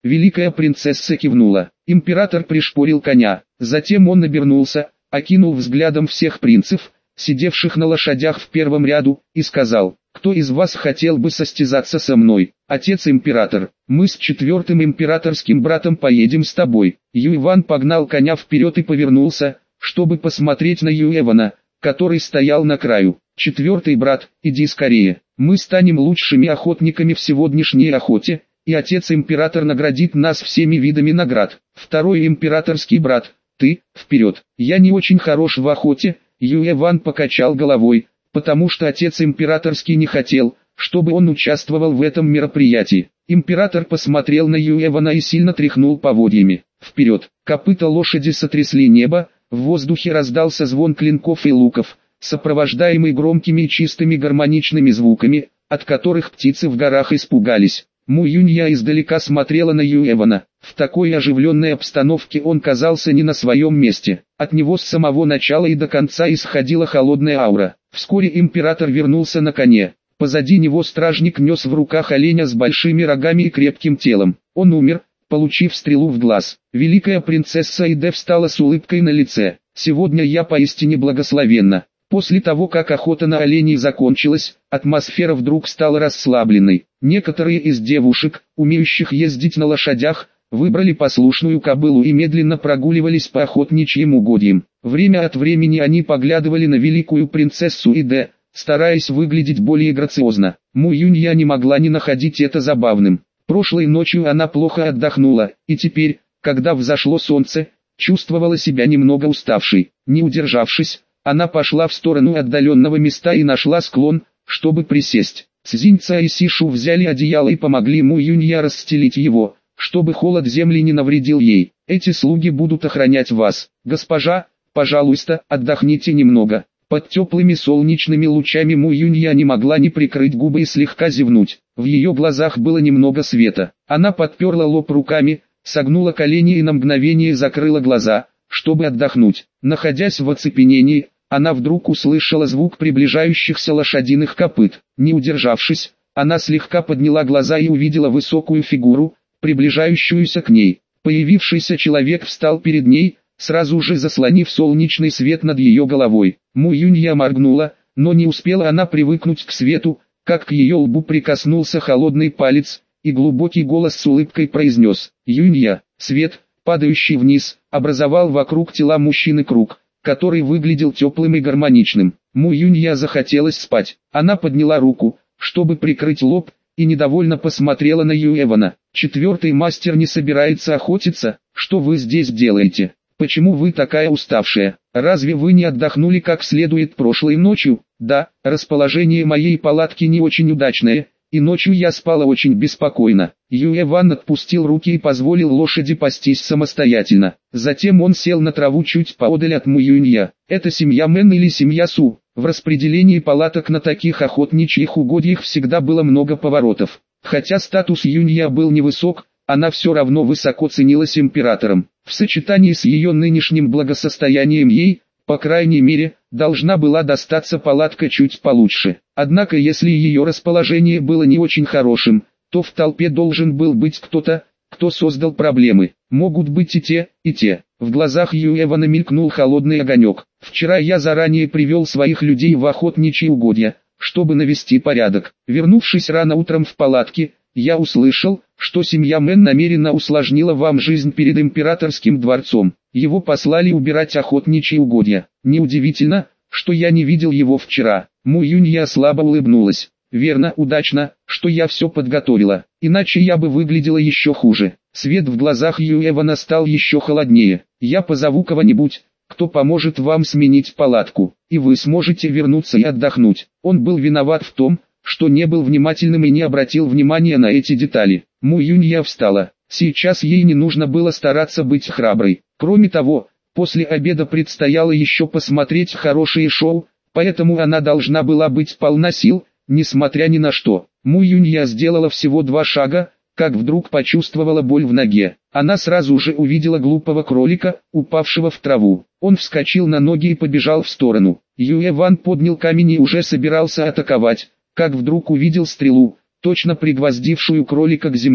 Великая принцесса кивнула. Император пришпорил коня. Затем он обернулся, окинул взглядом всех принцев, сидевших на лошадях в первом ряду, и сказал: «Кто из вас хотел бы состязаться со мной? Отец-император, мы с 4-м императорским братом поедем с тобой». Юйван погнал коня вперед и повернулся, чтобы посмотреть на Юэвана, который стоял на краю. «4-й брат, иди скорее, мы станем лучшими охотниками в сегодняшней охоте, и отец-император наградит нас всеми видами наград. 2-й императорский брат, ты, вперед». «Я не очень хорош в охоте», Юэван покачал головой, потому что отец императорский не хотел, чтобы он участвовал в этом мероприятии. Император посмотрел на Юэвана и сильно тряхнул поводьями. Вперед! Копыта лошади сотрясли небо, в воздухе раздался звон клинков и луков, сопровождаемый громкими и чистыми гармоничными звуками, от которых птицы в горах испугались. Му Юнья издалека смотрела на Юэвана. В такой оживленной обстановке он казался не на своем месте. От него с самого начала и до конца исходила холодная аура. Вскоре император вернулся на коне. Позади него стражник нес в руках оленя с большими рогами и крепким телом. Он умер, получив стрелу в глаз. Великая принцесса Иде встала с улыбкой на лице. «Сегодня я поистине благословенна». После того, как охота на оленей закончилась, атмосфера вдруг стала расслабленной. Некоторые из девушек, умеющих ездить на лошадях, выбрали послушную кобылу и медленно прогуливались по охотничьим угодьям. Время от времени они поглядывали на великую принцессу Иде, стараясь выглядеть более грациозно. Му Юнья не могла не находить это забавным. Прошлой ночью она плохо отдохнула, и теперь, когда взошло солнце, чувствовала себя немного уставшей. Не удержавшись, она пошла в сторону отдаленного места и нашла склон, чтобы присесть. Цзиньца и Сишу взяли одеяло и помогли Му Юнья расстелить его, чтобы холод земли не навредил ей. «Эти слуги будут охранять вас. Госпожа, пожалуйста, отдохните немного». Под теплыми солнечными лучами Му Юнья не могла не прикрыть губы и слегка зевнуть. В ее глазах было немного света. Она подперла лоб руками, согнула колени и на мгновение закрыла глаза, чтобы отдохнуть. Находясь в оцепенении, она вдруг услышала звук приближающихся лошадиных копыт. Не удержавшись, она слегка подняла глаза и увидела высокую фигуру, приближающуюся к ней. Появившийся человек встал перед ней, сразу же заслонив солнечный свет над ее головой. Му Юнья моргнула, но не успела она привыкнуть к свету, как к ее лбу прикоснулся холодный палец, и глубокий голос с улыбкой произнес: «Юнья». Свет, падающий вниз, образовал вокруг тела мужчины круг, который выглядел теплым и гармоничным. Му Юнья захотелось спать. Она подняла руку, чтобы прикрыть лоб, и недовольно посмотрела на Юэвана. «4-й мастер не собирается охотиться? Что вы здесь делаете? Почему вы такая уставшая? Разве вы не отдохнули как следует прошлой ночью?» «Да, расположение моей палатки не очень удачное, и ночью я спала очень беспокойно». Юэван отпустил руки и позволил лошади пастись самостоятельно. Затем он сел на траву чуть поодаль от Му Юнья. «Это семья Мэн или семья Су?» В распределении палаток на таких охотничьих угодьях всегда было много поворотов. Хотя статус Юнья был невысок, она все равно высоко ценилась императором. В сочетании с ее нынешним благосостоянием ей, по крайней мере, должна была достаться палатка чуть получше. Однако если ее расположение было не очень хорошим, то в толпе должен был быть кто-то, кто создал проблемы. Могут быть и те, и те. В глазах Юэвана мелькнул холодный огонек. «Вчера я заранее привел своих людей в охотничьи угодья, чтобы навести порядок. Вернувшись рано утром в палатке, я услышал, что семья Мэн намеренно усложнила вам жизнь перед императорским дворцом. Его послали убирать охотничьи угодья. Неудивительно, что я не видел его вчера». Му Юнья слабо улыбнулась. «Верно, удачно, что я все подготовила, иначе я бы выглядела еще хуже». Свет в глазах Юэвана стал еще холоднее. «Я позову кого-нибудь, кто поможет вам сменить палатку, и вы сможете вернуться и отдохнуть». Он был виноват в том, что не был внимательным и не обратил внимания на эти детали. Му Юнья встала. Сейчас ей не нужно было стараться быть храброй. Кроме того, после обеда предстояло еще посмотреть хорошее шоу, поэтому она должна была быть полна сил, несмотря ни на что. Му Юнья сделала всего 2 шага, как вдруг почувствовала боль в ноге. Она сразу же увидела глупого кролика, упавшего в траву. Он вскочил на ноги и побежал в сторону. Юэван поднял камень и уже собирался атаковать, как вдруг увидел стрелу, точно пригвоздившую кролика к земле.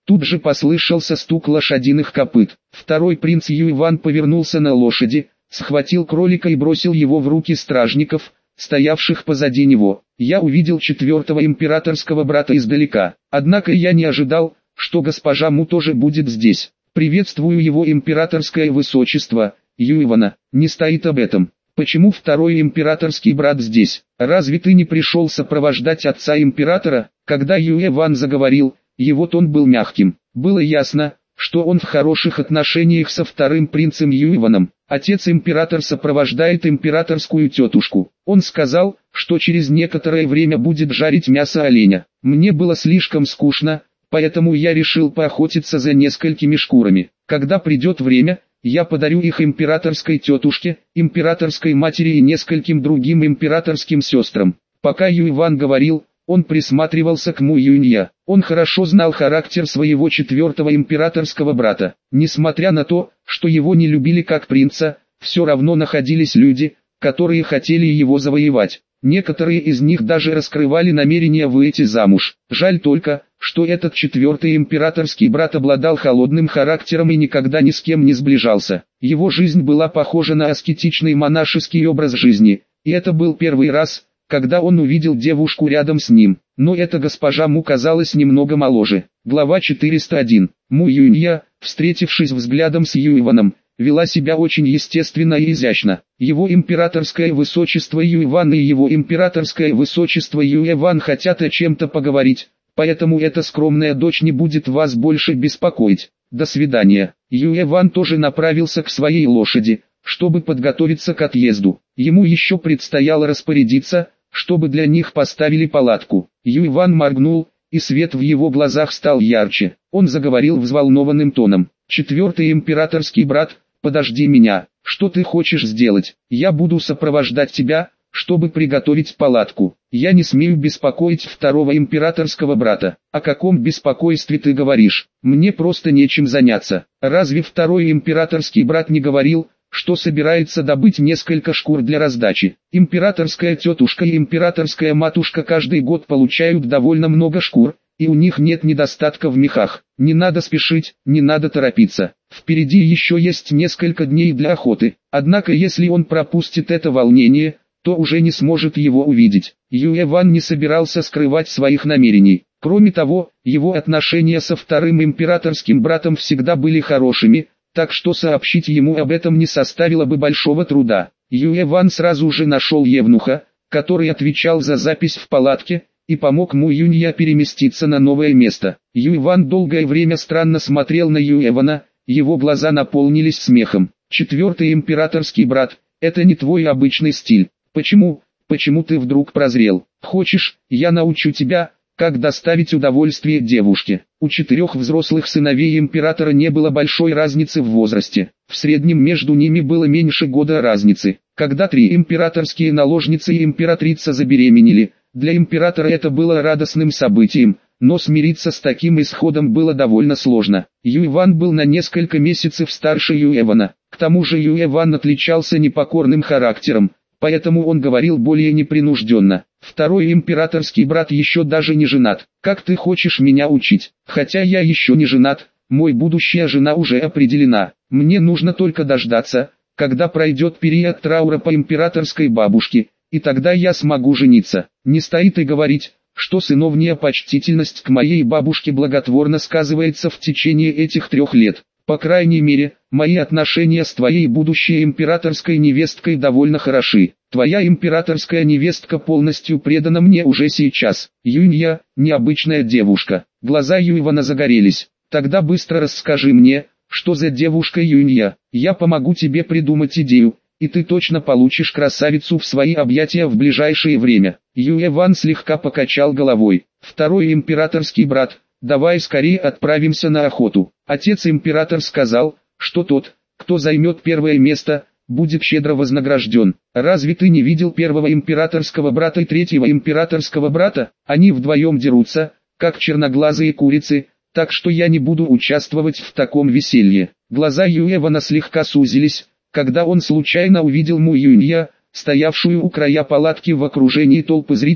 Тут же послышался стук лошадиных копыт. Второй принц Юйван повернулся на лошади, схватил кролика и бросил его в руки стражников, стоявших позади него. Я увидел четвертого императорского брата издалека, однако я не ожидал, что госпожа Му тоже будет здесь. Приветствую его императорское высочество, Юйвана, не стоит об этом. Почему второй императорский брат здесь? Разве ты не пришел сопровождать отца императора? Когда Юйван заговорил, его тон был мягким. Было ясно, что он в хороших отношениях со вторым принцем Юйваном. Отец-император сопровождает императорскую тетушку. Он сказал, что через некоторое время будет жарить мясо оленя. Мне было слишком скучно, поэтому я решил поохотиться за несколькими шкурами. Когда придет время, я подарю их императорской тетушке, императорской матери и нескольким другим императорским сестрам. Пока Юйван говорил, он присматривался к Му Юнья. Он хорошо знал характер своего четвертого императорского брата. Несмотря на то, что его не любили как принца, все равно находились люди, которые хотели его завоевать. Некоторые из них даже раскрывали намерение выйти замуж. Жаль только, что этот четвертый императорский брат обладал холодным характером и никогда ни с кем не сближался. Его жизнь была похожа на аскетичный монашеский образ жизни, и это был первый раз, когда он увидел девушку рядом с ним. Но эта госпожа Му казалась немного моложе. Глава 401. Му Юнья, встретившись взглядом с Юйваном, вела себя очень естественно и изящно. Его императорское высочество Юйван и его императорское высочество Юйван хотят о чем-то поговорить, поэтому эта скромная дочь не будет вас больше беспокоить. До свидания. Юйван тоже направился к своей лошади, чтобы подготовиться к отъезду. Ему еще предстояло распорядиться, чтобы для них поставили палатку. Юйван моргнул, и свет в его глазах стал ярче. Он заговорил взволнованным тоном. «Четвертый императорский брат, подожди меня. Что ты хочешь сделать? Я буду сопровождать тебя, чтобы приготовить палатку. Я не смею беспокоить второго императорского брата. О каком беспокойстве ты говоришь? Мне просто нечем заняться. Разве второй императорский брат не говорил, что собирается добыть несколько шкур для раздачи? Императорская тетушка и императорская матушка каждый год получают довольно много шкур, и у них нет недостатка в мехах. Не надо спешить, не надо торопиться. Впереди еще есть несколько дней для охоты. Однако если он пропустит это волнение, то уже не сможет его увидеть». Юйван не собирался скрывать своих намерений. Кроме того, его отношения со вторым императорским братом всегда были хорошими, так что сообщить ему об этом не составило бы большого труда. Юйван сразу же нашел евнуха, который отвечал за запись в палатке, и помог Му Юнья переместиться на новое место. Юйван долгое время странно смотрел на Юйвана, его глаза наполнились смехом. «Четвертый императорский брат, это не твой обычный стиль. Почему ты вдруг прозрел? Хочешь, я научу тебя, как доставить удовольствие девушке?» У 4 взрослых сыновей императора не было большой разницы в возрасте. В среднем между ними было меньше года разницы. Когда 3 императорские наложницы и императрица забеременели, для императора это было радостным событием, но смириться с таким исходом было довольно сложно. Юйван был на несколько месяцев старше Юйвана. К тому же Юйван отличался непокорным характером, поэтому он говорил более непринужденно. «Второй императорский брат еще даже не женат. Как ты хочешь меня учить? Хотя я еще не женат, мой будущая жена уже определена. Мне нужно только дождаться, когда пройдет период траура по императорской бабушке, и тогда я смогу жениться. Не стоит и говорить, что сыновняя почтительность к моей бабушке благотворно сказывается в течение этих 3 лет. По крайней мере, мои отношения с твоей будущей императорской невесткой довольно хороши. Твоя императорская невестка полностью предана мне уже сейчас. Юнья, необычная девушка». Глаза Юйвана загорелись. «Тогда быстро расскажи мне, что за девушка Юнья. Я помогу тебе придумать идею, и ты точно получишь красавицу в свои объятия в ближайшее время». Юйван слегка покачал головой. «Второй императорский брат, давай скорее отправимся на охоту». Отец-император сказал, что тот, кто займет первое место, будет щедро вознагражден. Разве ты не видел первого императорского брата и третьего императорского брата? Они вдвоем дерутся, как черноглазые курицы, так что я не буду участвовать в таком веселье. Глаза Юйвана слегка сузились, когда он случайно увидел Му Юнья, стоявшую у края палатки в окружении толпы зрителей,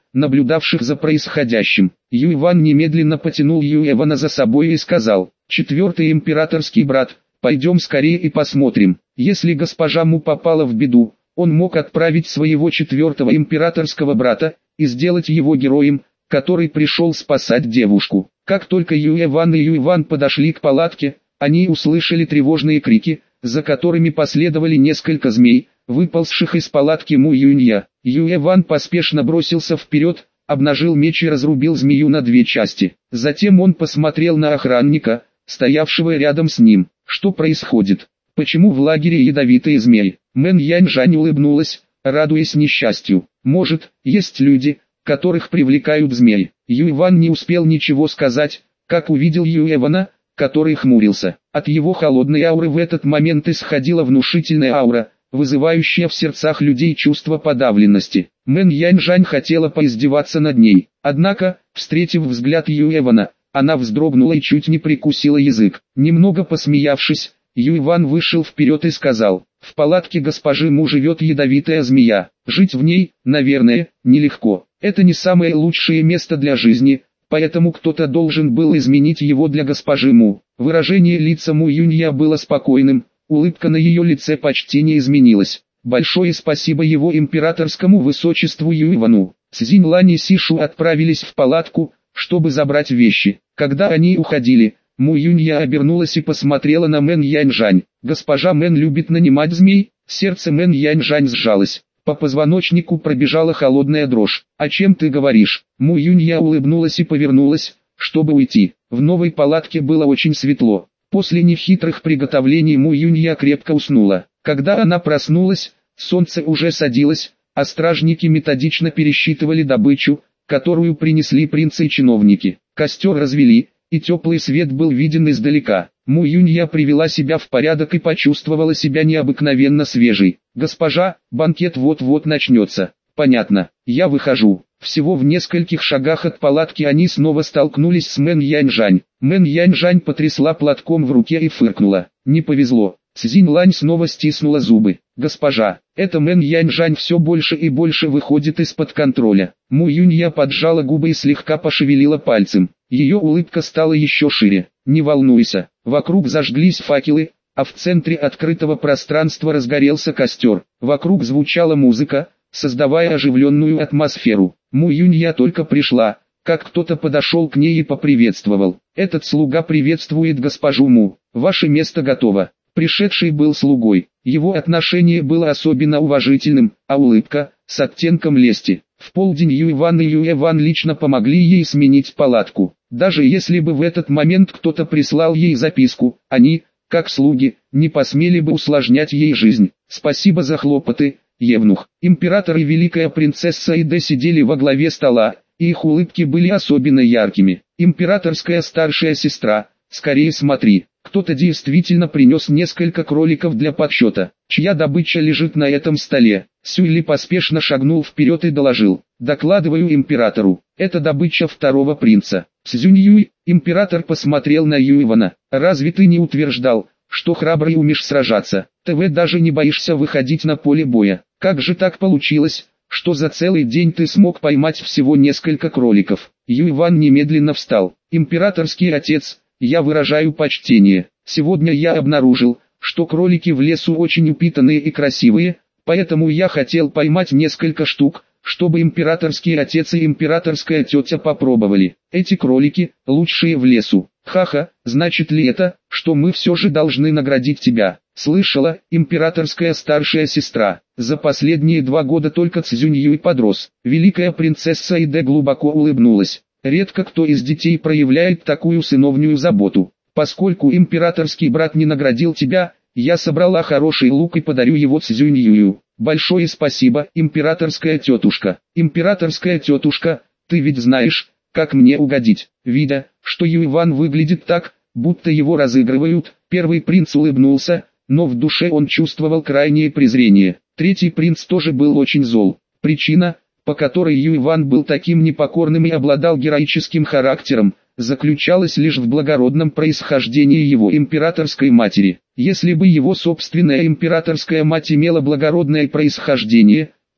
наблюдавших за происходящим. Юйван немедленно потянул Юэвана за собой и сказал: «Четвертый императорский брат, пойдем скорее и посмотрим. Если госпожа Му попала в беду, он мог отправить своего четвертого императорского брата и сделать его героем, который пришел спасать девушку». Как только Юэван и Юйван подошли к палатке, они услышали тревожные крики, за которыми последовали несколько змей, выползших из палатки Му Юнья. Юэван поспешно бросился вперед, обнажил меч и разрубил змею на две части. Затем он посмотрел на охранника, стоявшего рядом с ним. Что происходит? Почему в лагере ядовитые змеи? Мэн Яньжань улыбнулась, радуясь несчастью. Может, есть люди, которых привлекают змеи. Юйван не успел ничего сказать, как увидел Юэвана, который хмурился. От его холодной ауры в этот момент исходила внушительная аура, вызывающая в сердцах людей чувство подавленности. Мэн Яньжань хотела поиздеваться над ней, однако, встретив взгляд Юэвана, она вздрогнула и чуть не прикусила язык. Немного посмеявшись, Юйван вышел вперед и сказал: «В палатке госпожи Му живет ядовитая змея. Жить в ней, наверное, нелегко. Это не самое лучшее место для жизни, поэтому кто-то должен был изменить его для госпожи Му». Выражение лица Му Юнья было спокойным, улыбка на ее лице почти не изменилась. Большое спасибо его императорскому высочеству Юйвану. Цзинь Лань и Сишу отправились в палатку, чтобы забрать вещи. Когда они уходили, Му Юнья обернулась и посмотрела на Мэн Яньжань. «Госпожа Мэн любит нанимать змей?» Сердце Мэн Яньжань сжалось. По позвоночнику пробежала холодная дрожь. «О чем ты говоришь?» Му Юнья улыбнулась и повернулась, чтобы уйти. В новой палатке было очень светло. После нехитрых приготовлений Му Юнья крепко уснула. Когда она проснулась, солнце уже садилось, а стражники методично пересчитывали добычу, которую принесли принцы и чиновники. Костер развели, и теплый свет был виден издалека. Му Юнья привела себя в порядок и почувствовала себя необыкновенно свежей. «Госпожа, банкет вот-вот начнется». «Понятно, я выхожу». Всего в нескольких шагах от палатки они снова столкнулись с Мэн Яньжань. Мэн Яньжань потрясла платком в руке и фыркнула. «Не повезло». Цзинь Лань снова стиснула зубы. «Госпожа, это Мэн Яньжань все больше и больше выходит из-под контроля». Му Юнья поджала губы и слегка пошевелила пальцем. Ее улыбка стала еще шире. «Не волнуйся». Вокруг зажглись факелы, а в центре открытого пространства разгорелся костер. Вокруг звучала музыка, создавая оживленную атмосферу. Му Юнья только пришла, как кто-то подошел к ней и поприветствовал. «Этот слуга приветствует госпожу Му. Ваше место готово». Пришедший был слугой. Его отношение было особенно уважительным, а улыбка – с оттенком лести. В полдень Юйван и Юэван лично помогли ей сменить палатку. Даже если бы в этот момент кто-то прислал ей записку, они, как слуги, не посмели бы усложнять ей жизнь. «Спасибо за хлопоты, Евнух». Император и великая принцесса Иде сидели во главе стола, и их улыбки были особенно яркими. Императорская старшая сестра, скорее смотри. Кто-то действительно принес несколько кроликов для подсчета. Чья добыча лежит на этом столе? Сюйли поспешно шагнул вперед и доложил. «Докладываю императору. Это добыча второго принца». Цзюньюй, император посмотрел на Юйвана. «Разве ты не утверждал, что храбрый умеешь сражаться? Ты даже не боишься выходить на поле боя. Как же так получилось, что за целый день ты смог поймать всего несколько кроликов?» Юйван немедленно встал. «Императорский отец, я выражаю почтение. Сегодня я обнаружил, что кролики в лесу очень упитанные и красивые, поэтому я хотел поймать несколько штук, чтобы императорский отец и императорская тетя попробовали. Эти кролики – лучшие в лесу. Ха-ха, значит ли это, что мы все же должны наградить тебя?» Слышала, императорская старшая сестра. За последние 2 года только Цзюньюй подрос. Великая принцесса Иде глубоко улыбнулась. Редко кто из детей проявляет такую сыновнюю заботу. Поскольку императорский брат не наградил тебя, я собрала хороший лук и подарю его Цзюньюю. Большое спасибо, императорская тетушка. Императорская тетушка, ты ведь знаешь, как мне угодить. Видя, что Юйван выглядит так, будто его разыгрывают, первый принц улыбнулся, но в душе он чувствовал крайнее презрение. Третий принц тоже был очень зол. Причина, по которой Юйван был таким непокорным и обладал героическим характером, заключалась лишь в благородном происхождении его императорской матери. Если бы его собственная императорская мать имела благородное происхождение,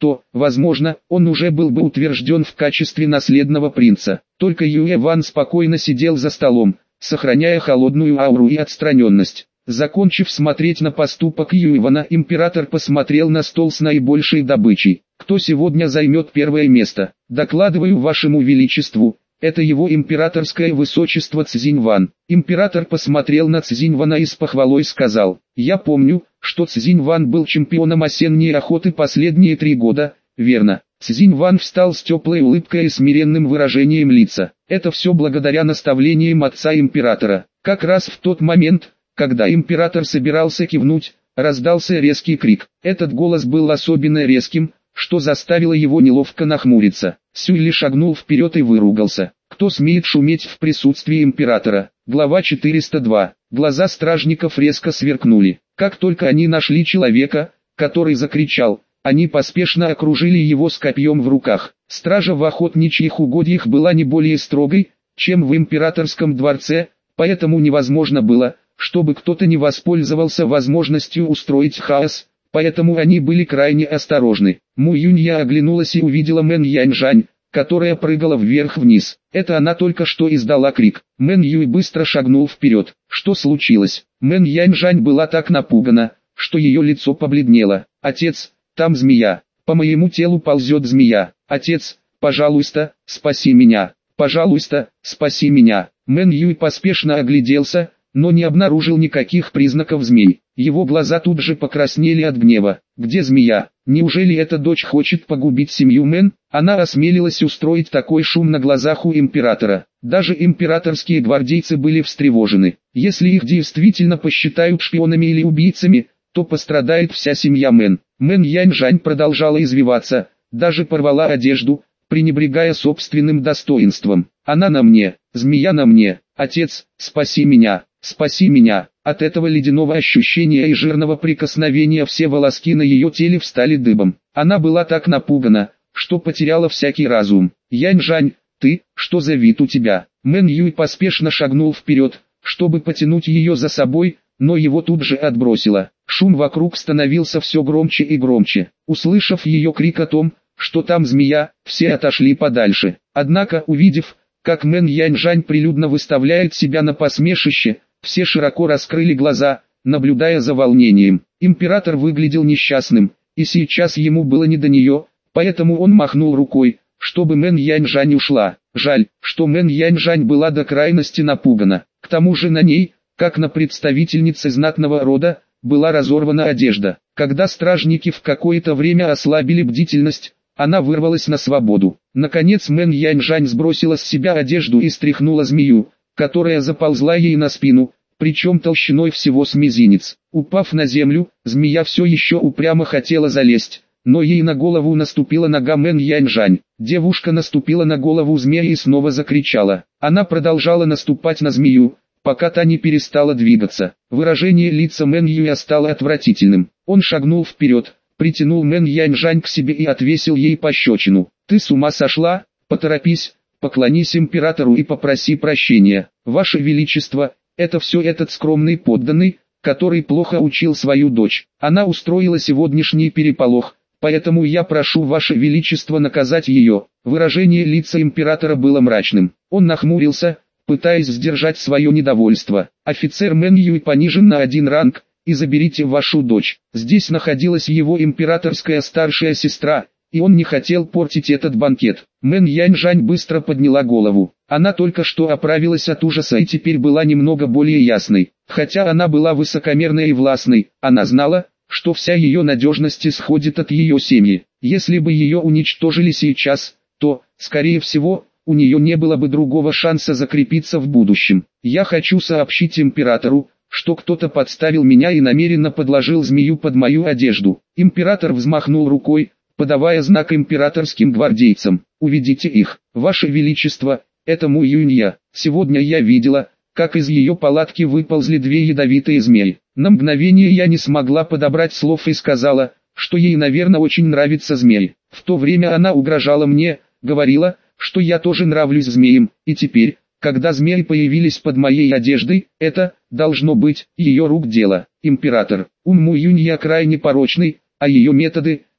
то, возможно, он уже был бы утвержден в качестве наследного принца. Только Юэ Ван спокойно сидел за столом, сохраняя холодную ауру и отстраненность. Закончив смотреть на поступок Юэвана, император посмотрел на стол с наибольшей добычей. «Кто сегодня займет первое место? Докладываю вашему величеству, это его императорское высочество Цзиньван». Император посмотрел на Цзиньвана и с похвалой сказал: «Я помню, что Цзиньван был чемпионом осенней охоты последние 3 года, верно?» Цзиньван встал с теплой улыбкой и смиренным выражением лица. «Это все благодаря наставлениям отца императора». Как раз в тот момент, когда император собирался кивнуть, раздался резкий крик. Этот голос был особенно резким, что заставило его неловко нахмуриться. Сюйли шагнул вперед и выругался. «Кто смеет шуметь в присутствии императора?» Глава 402. Глаза стражников резко сверкнули. Как только они нашли человека, который закричал, они поспешно окружили его с копьем в руках. Стража в охотничьих угодьях была не более строгой, чем в императорском дворце, поэтому невозможно было, чтобы кто-то не воспользовался возможностью устроить хаос, поэтому они были крайне осторожны. Му Юнья оглянулась и увидела Мэн Яньжань, которая прыгала вверх-вниз. Это она только что издала крик. Мэн Юй быстро шагнул вперед. Что случилось? Мэн Яньжань была так напугана, что ее лицо побледнело. «Отец, там змея. По моему телу ползет змея. Отец, пожалуйста, спаси меня. Пожалуйста, спаси меня». Мэн Юй поспешно огляделся, но не обнаружил никаких признаков змей. Его глаза тут же покраснели от гнева. «Где змея? Неужели эта дочь хочет погубить семью Мэн?» Она осмелилась устроить такой шум на глазах у императора. Даже императорские гвардейцы были встревожены. Если их действительно посчитают шпионами или убийцами, то пострадает вся семья Мэн. Мэн Яньжань продолжала извиваться, даже порвала одежду, пренебрегая собственным достоинством. «Она на мне, змея на мне. Отец, спаси меня, спаси меня». От этого ледяного ощущения и жирного прикосновения все волоски на ее теле встали дыбом. Она была так напугана, что потеряла всякий разум. «Яньжань, ты, что за вид у тебя?» Мэн Юй поспешно шагнул вперед, чтобы потянуть ее за собой, но его тут же отбросило. Шум вокруг становился все громче и громче. Услышав ее крик о том, что там змея, все отошли подальше. Однако, увидев, как Мэн Яньжань прилюдно выставляет себя на посмешище, все широко раскрыли глаза, наблюдая за волнением. Император выглядел несчастным, и сейчас ему было не до нее, поэтому он махнул рукой, чтобы Мэн Яньжань ушла. Жаль, что Мэн Яньжань была до крайности напугана. К тому же на ней, как на представительнице знатного рода, была разорвана одежда. Когда стражники в какое-то время ослабили бдительность, она вырвалась на свободу. Наконец Мэн Яньжань сбросила с себя одежду и стряхнула змею, которая заползла ей на спину, причем толщиной всего с мизинец. Упав на землю, змея все еще упрямо хотела залезть, но ей на голову наступила нога Мэн Яньжань. Девушка наступила на голову змеи и снова закричала. Она продолжала наступать на змею, пока та не перестала двигаться. Выражение лица Мэн Юя стало отвратительным. Он шагнул вперед, притянул Мэн Яньжань к себе и отвесил ей пощечину. «Ты с ума сошла? Поторопись, поклонись императору и попроси прощения. Ваше Величество, это все этот скромный подданный, который плохо учил свою дочь. Она устроила сегодняшний переполох, поэтому я прошу Ваше Величество наказать ее». Выражение лица императора было мрачным. Он нахмурился, пытаясь сдержать свое недовольство. «Офицер Мэн Юй понижен на 1 ранг, и заберите вашу дочь». Здесь находилась его императорская старшая сестра, и он не хотел портить этот банкет. Мэн Яньжань быстро подняла голову. Она только что оправилась от ужаса и теперь была немного более ясной. Хотя она была высокомерной и властной, она знала, что вся ее надежность исходит от ее семьи. Если бы ее уничтожили сейчас, то, скорее всего, у нее не было бы другого шанса закрепиться в будущем. «Я хочу сообщить императору, что кто-то подставил меня и намеренно подложил змею под мою одежду». Император взмахнул рукой, подавая знак императорским гвардейцам. «Уведите их, Ваше Величество, это Му Юнья. Сегодня я видела, как из ее палатки выползли 2 ядовитые змеи. На мгновение я не смогла подобрать слов и сказала, что ей, наверное, очень нравится змеи. В то время она угрожала мне, говорила, что я тоже нравлюсь змеям, и теперь, когда змеи появились под моей одеждой, это, должно быть, ее рук дело». Император. Ум Му Юнья крайне порочный, а ее методы,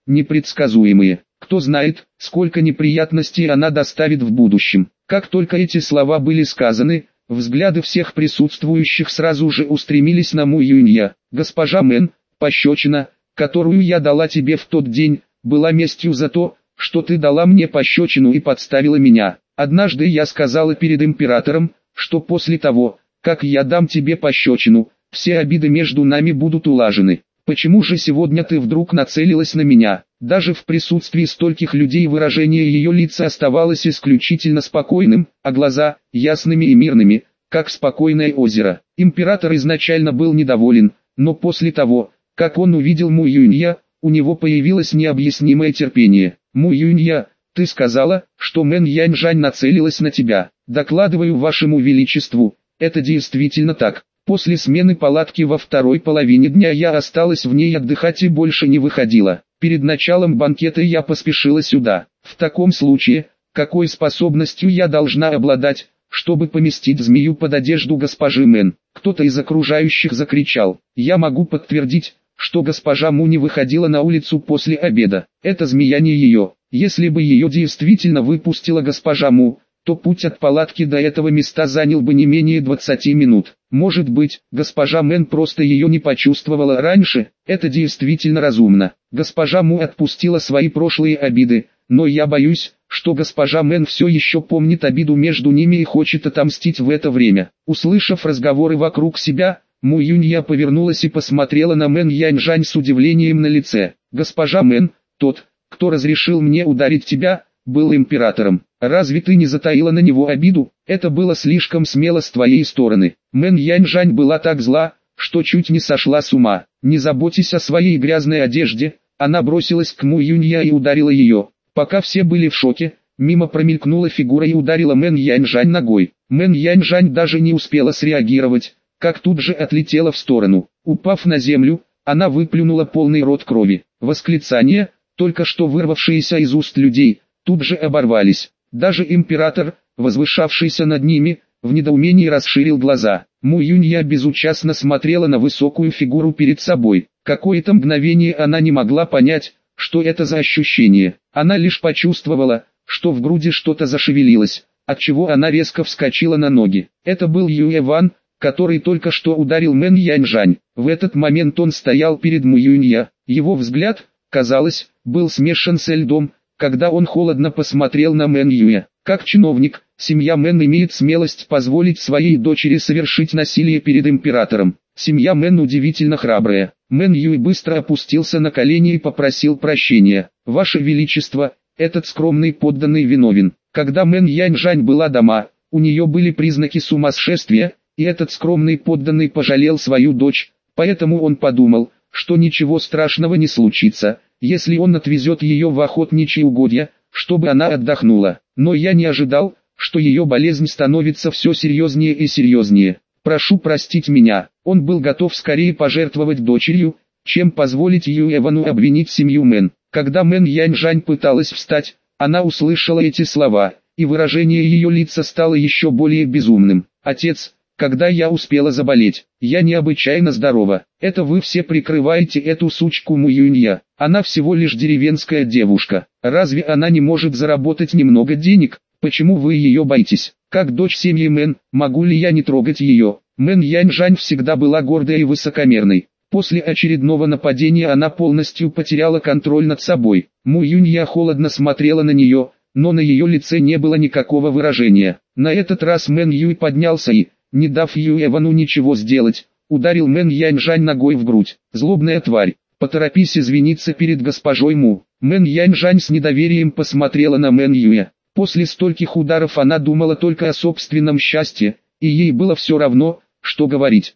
непредсказуемые. Кто знает, сколько неприятностей она доставит в будущем. Как только эти слова были сказаны, взгляды всех присутствующих сразу же устремились на Му Юнья. «Госпожа Мэн, пощечина, которую я дала тебе в тот день, была местью за то, что ты дала мне пощечину и подставила меня. Однажды я сказала перед императором, что после того, как я дам тебе пощечину, все обиды между нами будут улажены. Почему же сегодня ты вдруг нацелилась на меня?» Даже в присутствии стольких людей выражение ее лица оставалось исключительно спокойным, а глаза – ясными и мирными, как спокойное озеро. Император изначально был недоволен, но после того, как он увидел Му Юнья, у него появилось необъяснимое терпение. «Му Юнья, ты сказала, что Мэн Яньжань нацелилась на тебя. Докладываю вашему величеству, это действительно так. После смены палатки во второй половине дня я осталась в ней отдыхать и больше не выходила. Перед началом банкета я поспешила сюда. В таком случае, какой способностью я должна обладать, чтобы поместить змею под одежду госпожи Мэн?» Кто-то из окружающих закричал. «Я могу подтвердить, что госпожа Му не выходила на улицу после обеда. Это змея не ее. Если бы ее действительно выпустила госпожа Му, то путь от палатки до этого места занял бы не менее 20 минут. Может быть, госпожа Мэн просто ее не почувствовала раньше, это действительно разумно. Госпожа Му отпустила свои прошлые обиды, но я боюсь, что госпожа Мэн все еще помнит обиду между ними и хочет отомстить в это время». Услышав разговоры вокруг себя, Му Юнья повернулась и посмотрела на Мэн Яньжань с удивлением на лице. «Госпожа Мэн, тот, кто разрешил мне ударить тебя, был императором. Разве ты не затаила на него обиду? Это было слишком смело с твоей стороны». Мэн Яньжань была так зла, что чуть не сошла с ума. Не заботясь о своей грязной одежде, она бросилась к Му Юнья и ударила ее. Пока все были в шоке, мимо промелькнула фигура и ударила Мэн Яньжань ногой. Мэн Яньжань даже не успела среагировать, как тут же отлетела в сторону. Упав на землю, она выплюнула полный рот крови. Восклицания, только что вырвавшиеся из уст людей, тут же оборвались. Даже император, возвышавшийся над ними, в недоумении расширил глаза. Му Юнья безучастно смотрела на высокую фигуру перед собой. Какое-то мгновение она не могла понять, что это за ощущение. Она лишь почувствовала, что в груди что-то зашевелилось, отчего она резко вскочила на ноги. Это был Юэ Ван, который только что ударил Мэн Яньжань. В этот момент он стоял перед Му Юнья. Его взгляд, казалось, был смешан со льдом, когда он холодно посмотрел на Мэн Юэ. Как чиновник, семья Мэн имеет смелость позволить своей дочери совершить насилие перед императором. Семья Мэн удивительно храбрая. Мэн Юэ быстро опустился на колени и попросил прощения. «Ваше Величество, этот скромный подданный виновен. Когда Мэн Яньжань была дома, у нее были признаки сумасшествия, и этот скромный подданный пожалел свою дочь, поэтому он подумал, что ничего страшного не случится, если он отвезет ее в охотничьи угодья, чтобы она отдохнула. Но я не ожидал, что ее болезнь становится все серьезнее и серьезнее. Прошу простить меня». Он был готов скорее пожертвовать дочерью, чем позволить Юэ Вану обвинить семью Мэн. Когда Мэн Яньжань пыталась встать, она услышала эти слова, и выражение ее лица стало еще более безумным. «Отец, когда я успела заболеть, я необычайно здорова. Это вы все прикрываете эту сучку Му Юнья. Она всего лишь деревенская девушка. Разве она не может заработать немного денег? Почему вы ее боитесь? Как дочь семьи Мэн, могу ли я не трогать ее?» Мэн Яньжань всегда была гордой и высокомерной. После очередного нападения она полностью потеряла контроль над собой. Му Юнья холодно смотрела на нее, но на ее лице не было никакого выражения. На этот раз Мэн Юй поднялся и, не дав Юэ Вану ничего сделать, ударил Мэн Яньжань ногой в грудь. «Злобная тварь, поторопись извиниться перед госпожой Му». Мэн Яньжань с недоверием посмотрела на Мэн Юэ. После стольких ударов она думала только о собственном счастье, и ей было все равно, что говорить.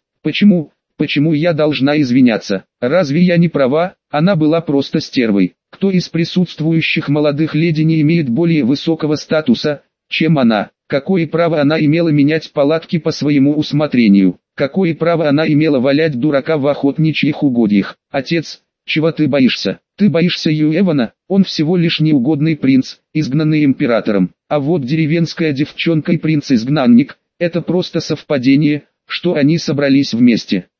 Почему я должна извиняться? Разве я не права? Она была просто стервой. Кто из присутствующих молодых леди не имеет более высокого статуса, чем она? Какое право она имела менять палатки по своему усмотрению? Какое право она имела валять дурака в охотничьих угодьях? Отец, чего ты боишься? Ты боишься Юэ Вана? Он всего лишь неугодный принц, изгнанный императором. А вот деревенская девчонка и принц-изгнанник, это просто совпадение, что они собрались вместе.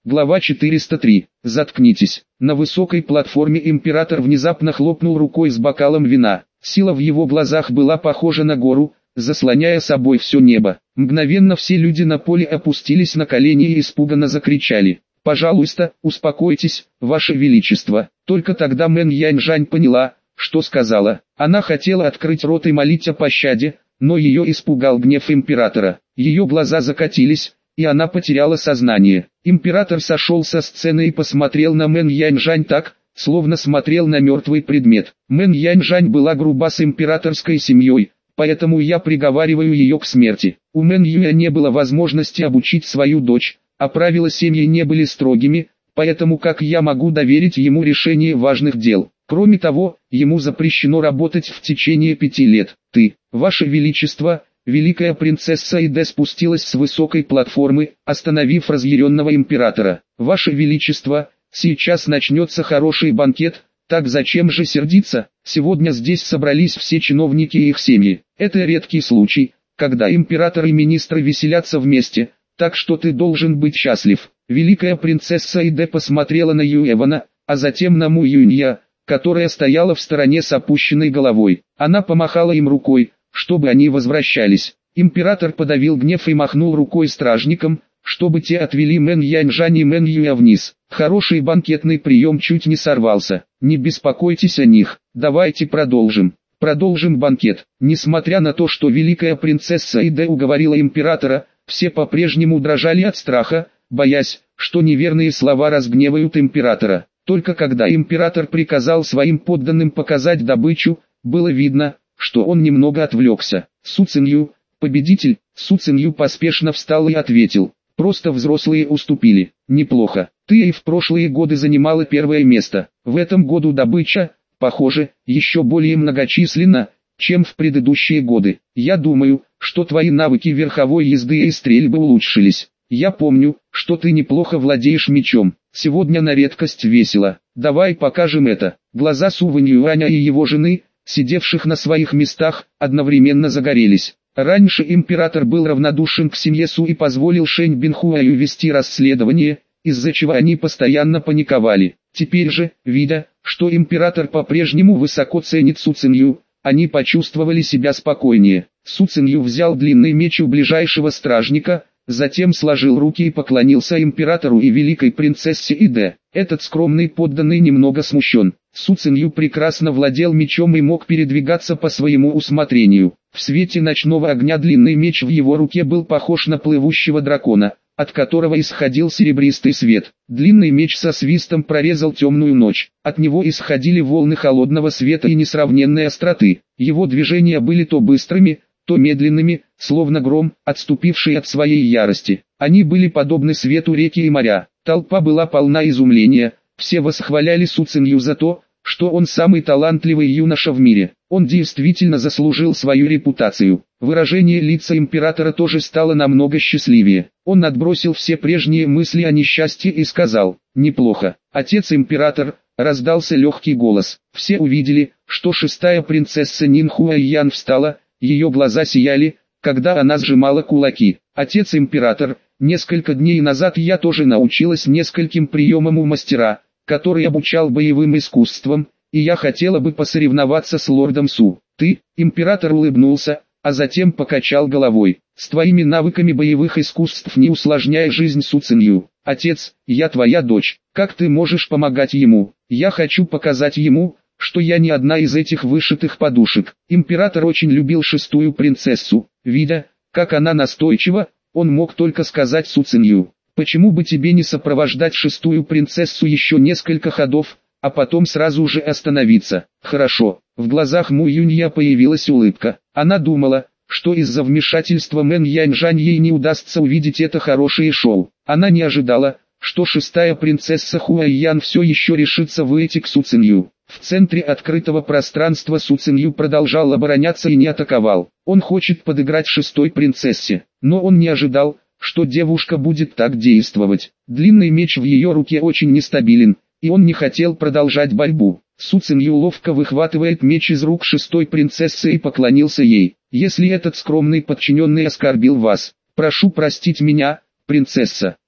Глава 403. Заткнитесь. На высокой платформе император внезапно хлопнул рукой с бокалом вина. Сила в его глазах была похожа на гору, заслоняя собой все небо. Мгновенно все люди на поле опустились на колени и испуганно закричали: «Пожалуйста, успокойтесь, Ваше Величество». Только тогда Мэн Яньжань поняла, что сказала. Она хотела открыть рот и молить о пощаде, но ее испугал гнев императора. Ее глаза закатились, и она потеряла сознание. Император сошел со сцены и посмотрел на Мэн Яньжань так, словно смотрел на мертвый предмет. Мэн Яньжань была груба с императорской семьей, поэтому я приговариваю ее к смерти. У Мэн Юя не было возможности обучить свою дочь, а правила семьи не были строгими, поэтому как я могу доверить ему решение важных дел? Кроме того, ему запрещено работать в течение 5 лет. Ты, Ваше Величество, великая принцесса Иде спустилась с высокой платформы, остановив разъяренного императора. Ваше Величество, сейчас начнется хороший банкет, так зачем же сердиться? Сегодня здесь собрались все чиновники и их семьи. Это редкий случай, когда император и министры веселятся вместе, так что ты должен быть счастлив. Великая принцесса Иде посмотрела на Юэвана, а затем на Му Юнья, которая стояла в стороне с опущенной головой. Она помахала им рукой, чтобы они возвращались. Император подавил гнев и махнул рукой стражникам, чтобы те отвели Мэн Яньжань и Мэн Юя вниз. Хороший банкетный прием чуть не сорвался. Не беспокойтесь о них, давайте продолжим. Продолжим банкет. Несмотря на то, что великая принцесса Иде уговорила императора, все по-прежнему дрожали от страха, боясь, что неверные слова разгневают императора. Только когда император приказал своим подданным показать добычу, было видно, что он немного отвлекся. Су Цинью, победитель. Су Цинью поспешно встал и ответил: просто взрослые уступили. Неплохо. Ты и в прошлые годы занимала первое место. В этом году добыча, похоже, еще более многочисленна, чем в предыдущие годы. Я думаю, что твои навыки верховой езды и стрельбы улучшились. Я помню, что ты неплохо владеешь мечом. Сегодня на редкость весело. Давай покажем это. Глаза Су Вэньюаня и его жены, сидевших на своих местах, одновременно загорелись. Раньше император был равнодушен к семье Су и позволил Шэнь Бинхуаю вести расследование, из-за чего они постоянно паниковали. Теперь же, видя, что император по-прежнему высоко ценит Су Цинью, они почувствовали себя спокойнее. Су Цинью взял длинный меч у ближайшего стражника, затем сложил руки и поклонился императору и великой принцессе Иде. Этот скромный подданный немного смущен. Су Цинью прекрасно владел мечом и мог передвигаться по своему усмотрению. В свете ночного огня длинный меч в его руке был похож на плывущего дракона, от которого исходил серебристый свет. Длинный меч со свистом прорезал темную ночь. От него исходили волны холодного света и несравненной остроты. Его движения были то быстрыми, то медленными, словно гром, отступивший от своей ярости. Они были подобны свету реки и моря. Толпа была полна изумления, все восхваляли Су Цинью за то, что он самый талантливый юноша в мире. Он действительно заслужил свою репутацию. Выражение лица императора тоже стало намного счастливее. Он отбросил все прежние мысли о несчастье и сказал: «Неплохо, отец-император». Раздался легкий голос. Все увидели, что шестая принцесса Нин Хуайян встала. Ее глаза сияли, когда она сжимала кулаки. «Отец-император, несколько дней назад я тоже научилась нескольким приемам у мастера, который обучал боевым искусствам, и я хотела бы посоревноваться с лордом Су». «Ты?» — император улыбнулся, а затем покачал головой. «С твоими навыками боевых искусств не усложняй жизнь Су Цинью. Отец, я твоя дочь, как ты можешь помогать ему? Я хочу показать ему, что я не одна из этих вышитых подушек». Император очень любил шестую принцессу. Видя, как она настойчива, он мог только сказать Су Цинью: «Почему бы тебе не сопровождать шестую принцессу еще несколько ходов, а потом сразу же остановиться?» «Хорошо». В глазах Му Юнья появилась улыбка. Она думала, что из-за вмешательства Мэн Яньжань ей не удастся увидеть это хорошее шоу. Она не ожидала, что шестая принцесса Хуайян все еще решится выйти к Су Цинью. В центре открытого пространства Су Цинью продолжал обороняться и не атаковал. Он хочет подыграть шестой принцессе, но он не ожидал, что девушка будет так действовать. Длинный меч в ее руке очень нестабилен, и он не хотел продолжать борьбу. Су Цинью ловко выхватывает меч из рук шестой принцессы и поклонился ей. «Если этот скромный подчиненный оскорбил вас, прошу простить меня, принцесса».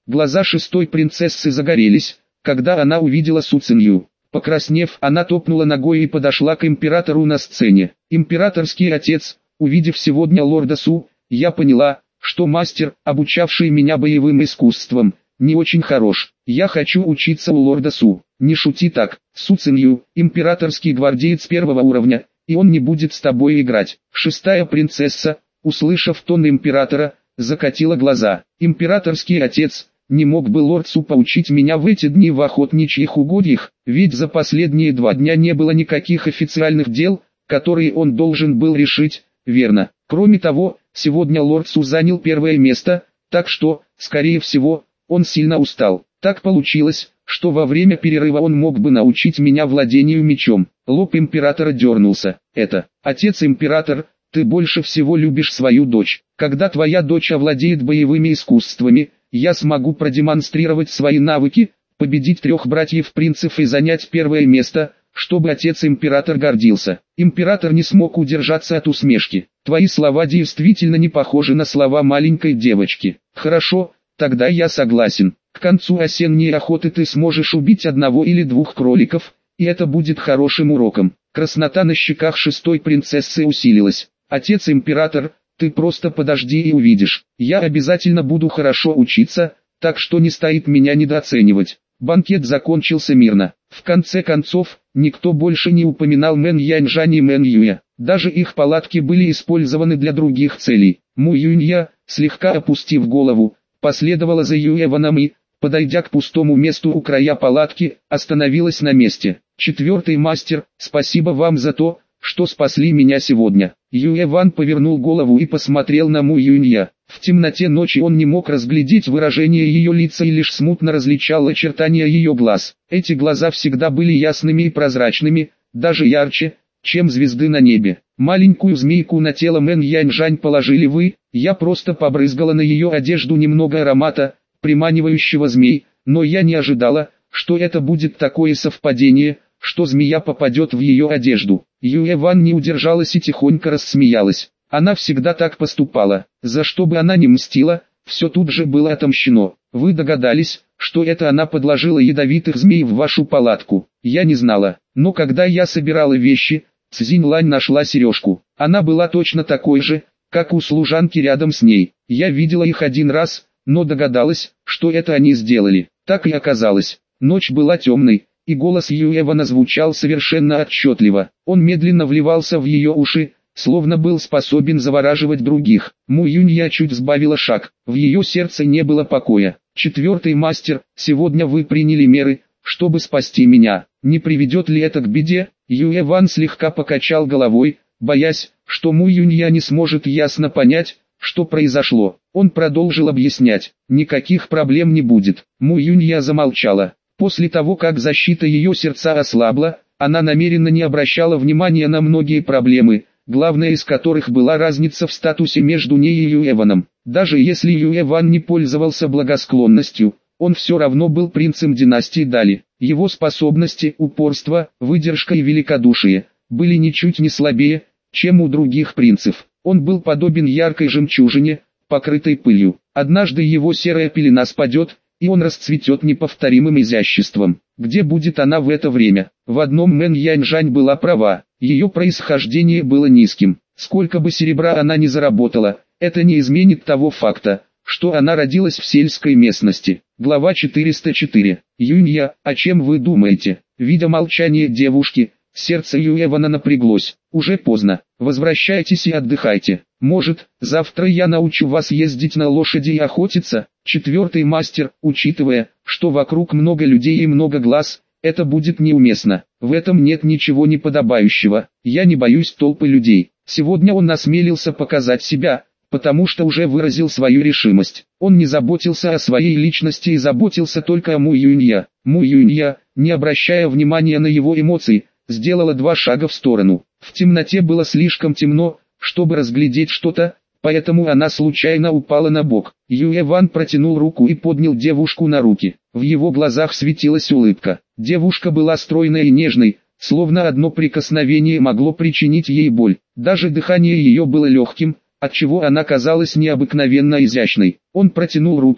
Глаза шестой принцессы загорелись, когда она увидела Су Цинью. Покраснев, она топнула ногой и подошла к императору на сцене. «Императорский отец, увидев сегодня лорда Су, я поняла, что мастер, обучавший меня боевым искусствам, не очень хорош. Я хочу учиться у лорда Су». «Не шути так, Су Цинью, императорский гвардеец первого уровня, и он не будет с тобой играть». Шестая принцесса, услышав тон императора, закатила глаза. «Императорский отец, не мог бы лорд Су поучить меня в эти дни в охотничьих угодьях, ведь за последние 2 дня не было никаких официальных дел, которые он должен был решить, верно? Кроме того, сегодня лорд Су занял первое место, так что, скорее всего, он сильно устал. Так получилось, что во время перерыва он мог бы научить меня владению мечом». Лоб императора дернулся. «Это, отец-император, ты больше всего любишь свою дочь. Когда твоя дочь овладеет боевыми искусствами, я смогу продемонстрировать свои навыки, победить 3 братьев-принцев и занять первое место, чтобы отец-император гордился». Император не смог удержаться от усмешки. «Твои слова действительно не похожи на слова маленькой девочки. Хорошо, тогда я согласен. К концу осенней охоты ты сможешь убить 1 или 2 кроликов, и это будет хорошим уроком». Краснота на щеках шестой принцессы усилилась. «Отец-император, ты просто подожди и увидишь. Я обязательно буду хорошо учиться, так что не стоит меня недооценивать». Банкет закончился мирно. В конце концов, никто больше не упоминал Мэн Яньжань и Мэн Юя. Даже их палатки были использованы для других целей. Му Юнья, слегка опустив голову, последовала за Юэваном и, подойдя к пустому месту у края палатки, остановилась на месте. «4-й мастер, спасибо вам за то, что спасли меня сегодня». Юэван повернул голову и посмотрел на Му Юнья. В темноте ночи он не мог разглядеть выражение ее лица и лишь смутно различал очертания ее глаз. Эти глаза всегда были ясными и прозрачными, даже ярче, чем звезды на небе. «Маленькую змейку на тело Мэн Яньжань положили вы, я просто побрызгала на ее одежду немного аромата, приманивающего змей, но я не ожидала, что это будет такое совпадение, что змея попадет в ее одежду». Юэван не удержалась и тихонько рассмеялась. Она всегда так поступала. За что бы она ни мстила, все тут же было отомщено. «Вы догадались, что это она подложила ядовитых змей в вашу палатку?» «Я не знала, но когда я собирала вещи, Цзиньлань нашла сережку. Она была точно такой же, как у служанки рядом с ней. Я видела их 1 раз, но догадалась, что это они сделали». Так и оказалось. Ночь была темной, и голос Юэвана звучал совершенно отчетливо. Он медленно вливался в ее уши, словно был способен завораживать других. Му Юнья чуть сбавила шаг, в ее сердце не было покоя. «4-й мастер, сегодня вы приняли меры, чтобы спасти меня. Не приведет ли это к беде?» Юэван слегка покачал головой, боясь, что Му Юнья не сможет ясно понять, что произошло. Он продолжил объяснять: «Никаких проблем не будет». Му Юнья замолчала. После того, как защита ее сердца ослабла, она намеренно не обращала внимания на многие проблемы, главная из которых была разница в статусе между ней и Юэваном. Даже если Юэван не пользовался благосклонностью, он все равно был принцем династии Дали. Его способности, упорство, выдержка и великодушие были ничуть не слабее, чем у других принцев. Он был подобен яркой жемчужине, покрытой пылью. Однажды его серая пелена спадет, и он расцветет неповторимым изяществом. Где будет она в это время? В одном Мэн Яньжань была права, ее происхождение было низким. Сколько бы серебра она ни заработала, это не изменит того факта, что она родилась в сельской местности. Глава 404. «Юнья, о чем вы думаете?» Видя молчание девушки, сердце Юэвана напряглось. «Уже поздно, возвращайтесь и отдыхайте. Может, завтра я научу вас ездить на лошади и охотиться?» 4-й мастер, учитывая, что вокруг много людей и много глаз, это будет неуместно. В этом нет ничего неподобающего. Я не боюсь толпы людей. Сегодня он осмелился показать себя, потому что уже выразил свою решимость. Он не заботился о своей личности и заботился только о Му Юнья. Му Юнья, не обращая внимания на его эмоции, сделала 2 шага в сторону. В темноте было слишком темно, чтобы разглядеть что-то, поэтому она случайно упала на бок. Юэван протянул руку и поднял девушку на руки. В его глазах светилась улыбка. Девушка была стройной и нежной, словно одно прикосновение могло причинить ей боль. Даже дыхание ее было легким, отчего она казалась необыкновенно изящной. Он протянул руки,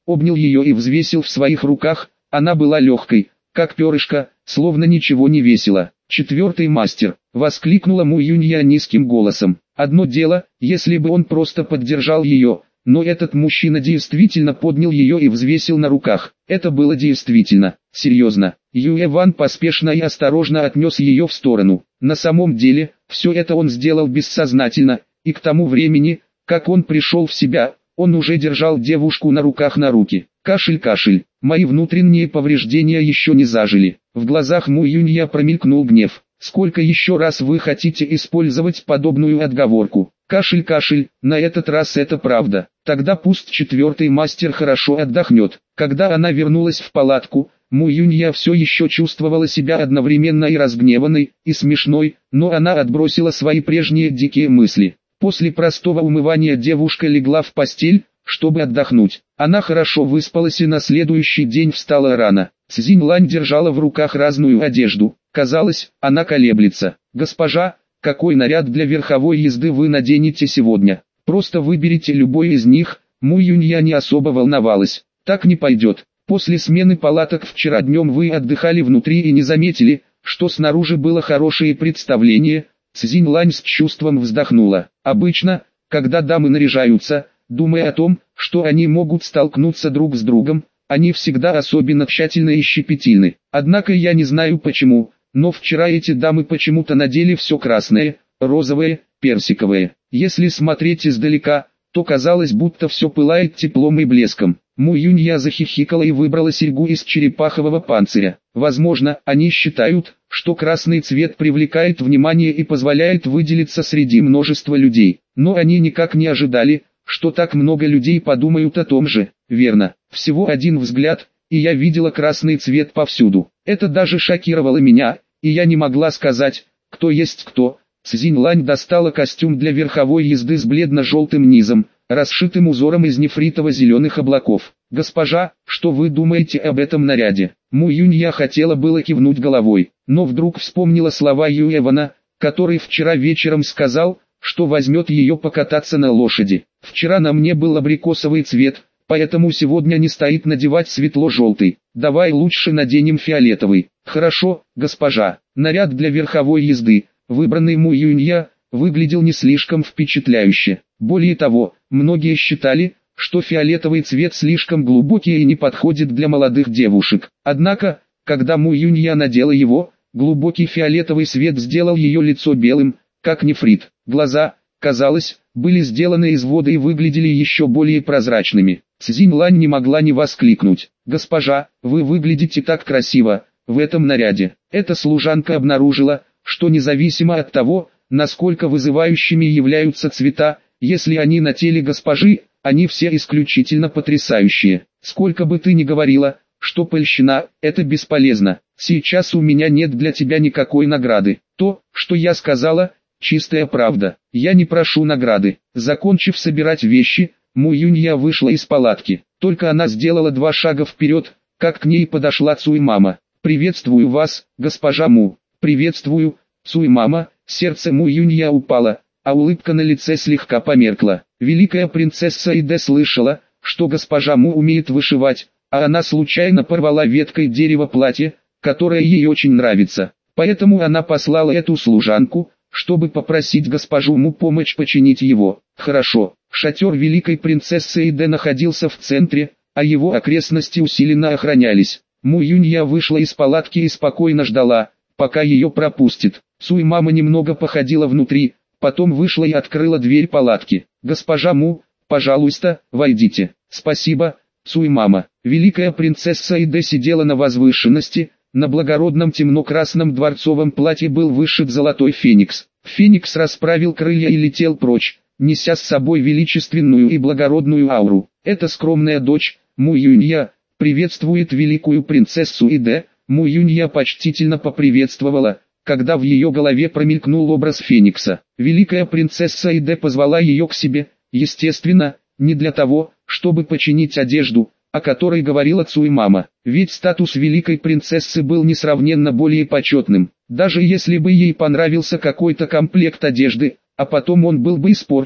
обнял ее и взвесил в своих руках. Она была легкой, как перышко, словно ничего не весила. «Четвертый мастер!» — воскликнула Му Юнья низким голосом. Одно дело, если бы он просто поддержал ее, но этот мужчина действительно поднял ее и взвесил на руках. Это было действительно серьезно. Юэ Ван поспешно и осторожно отнес ее в сторону. На самом деле, все это он сделал бессознательно, и к тому времени, как он пришел в себя, он уже держал девушку на руках на руки. Кашель. Мои внутренние повреждения еще не зажили. В глазах Му Юнья промелькнул гнев. Сколько еще раз вы хотите использовать подобную отговорку? Кашель, на этот раз это правда. Тогда пусть четвертый мастер хорошо отдохнет. Когда она вернулась в палатку, Му Юнья все еще чувствовала себя одновременно и разгневанной, и смешной, но она отбросила свои прежние дикие мысли. После простого умывания девушка легла в постель, чтобы отдохнуть. Она хорошо выспалась и на следующий день встала рано. Цзинь Лань держала в руках разную одежду. Казалось, она колеблется. «Госпожа, какой наряд для верховой езды вы наденете сегодня? Просто выберите любой из них». Му Юнья не особо волновалась. «Так не пойдет. После смены палаток вчера днем вы отдыхали внутри и не заметили, что снаружи было хорошее представление». Цзинь Лань с чувством вздохнула. «Обычно, когда дамы наряжаются, думая о том, что они могут столкнуться друг с другом, они всегда особенно тщательны и щепетильны. Однако я не знаю почему, но вчера эти дамы почему-то надели все красное, розовое, персиковое. Если смотреть издалека, то казалось, будто все пылает теплом и блеском». Му Юнья захихикала и выбрала серьгу из черепахового панциря. Возможно, они считают, что красный цвет привлекает внимание и позволяет выделиться среди множества людей. Но они никак не ожидали, что так много людей подумают о том же. Верно, всего один взгляд, и я видела красный цвет повсюду. Это даже шокировало меня, и я не могла сказать, кто есть кто. Цзинь Лань достала костюм для верховой езды с бледно-желтым низом, расшитым узором из нефритово-зеленых облаков. «Госпожа, что вы думаете об этом наряде?» Му Юнья хотела было кивнуть головой, но вдруг вспомнила слова Юэвана, который вчера вечером сказал, что возьмет ее покататься на лошади. «Вчера на мне был абрикосовый цвет, поэтому сегодня не стоит надевать светло-желтый. Давай лучше наденем фиолетовый». «Хорошо, госпожа». Наряд для верховой езды, выбранный Му Юнья, выглядел не слишком впечатляюще. Более того, многие считали, что фиолетовый цвет слишком глубокий и не подходит для молодых девушек. Однако, когда Му Юнья надела его, глубокий фиолетовый свет сделал ее лицо белым, как нефрит. Глаза, казалось, были сделаны из воды и выглядели еще более прозрачными. Цзинь Лань не могла не воскликнуть. «Госпожа, вы выглядите так красиво в этом наряде». Эта служанка обнаружила, что независимо от того, насколько вызывающими являются цвета, если они на теле госпожи, они все исключительно потрясающие. «Сколько бы ты ни говорила, что польщена, это бесполезно. Сейчас у меня нет для тебя никакой награды. То, что я сказала, чистая правда. Я не прошу награды». Закончив собирать вещи, Му Юнья вышла из палатки. Только она сделала 2 шага вперед, как к ней подошла Цуй Мама. «Приветствую вас, госпожа Му». «Приветствую, Цуй Мама». Сердце Му Юнья упало, а улыбка на лице слегка померкла. Великая принцесса Иде слышала, что госпожа Му умеет вышивать, а она случайно порвала веткой дерева платье, которое ей очень нравится. Поэтому она послала эту служанку, чтобы попросить госпожу Му помочь починить его. Хорошо, шатер великой принцессы Иде находился в центре, а его окрестности усиленно охранялись. Му Юнья вышла из палатки и спокойно ждала, пока ее пропустит. Цуй Мама немного походила внутри, потом вышла и открыла дверь палатки. «Госпожа Му, пожалуйста, войдите». «Спасибо, Цуй Мама». Великая принцесса Иде сидела на возвышенности, на благородном темно-красном дворцовом платье был вышит золотой феникс. Феникс расправил крылья и летел прочь, неся с собой величественную и благородную ауру. Эта скромная дочь, Му Юнья, приветствует великую принцессу Иде. Му Юнья почтительно поприветствовала, когда в ее голове промелькнул образ Феникса. Великая принцесса Иде позвала ее к себе, естественно, не для того, чтобы починить одежду, о которой говорила Цуй Мама, ведь статус великой принцессы был несравненно более почетным. Даже если бы ей понравился какой-то комплект одежды, а потом он был бы испорчен,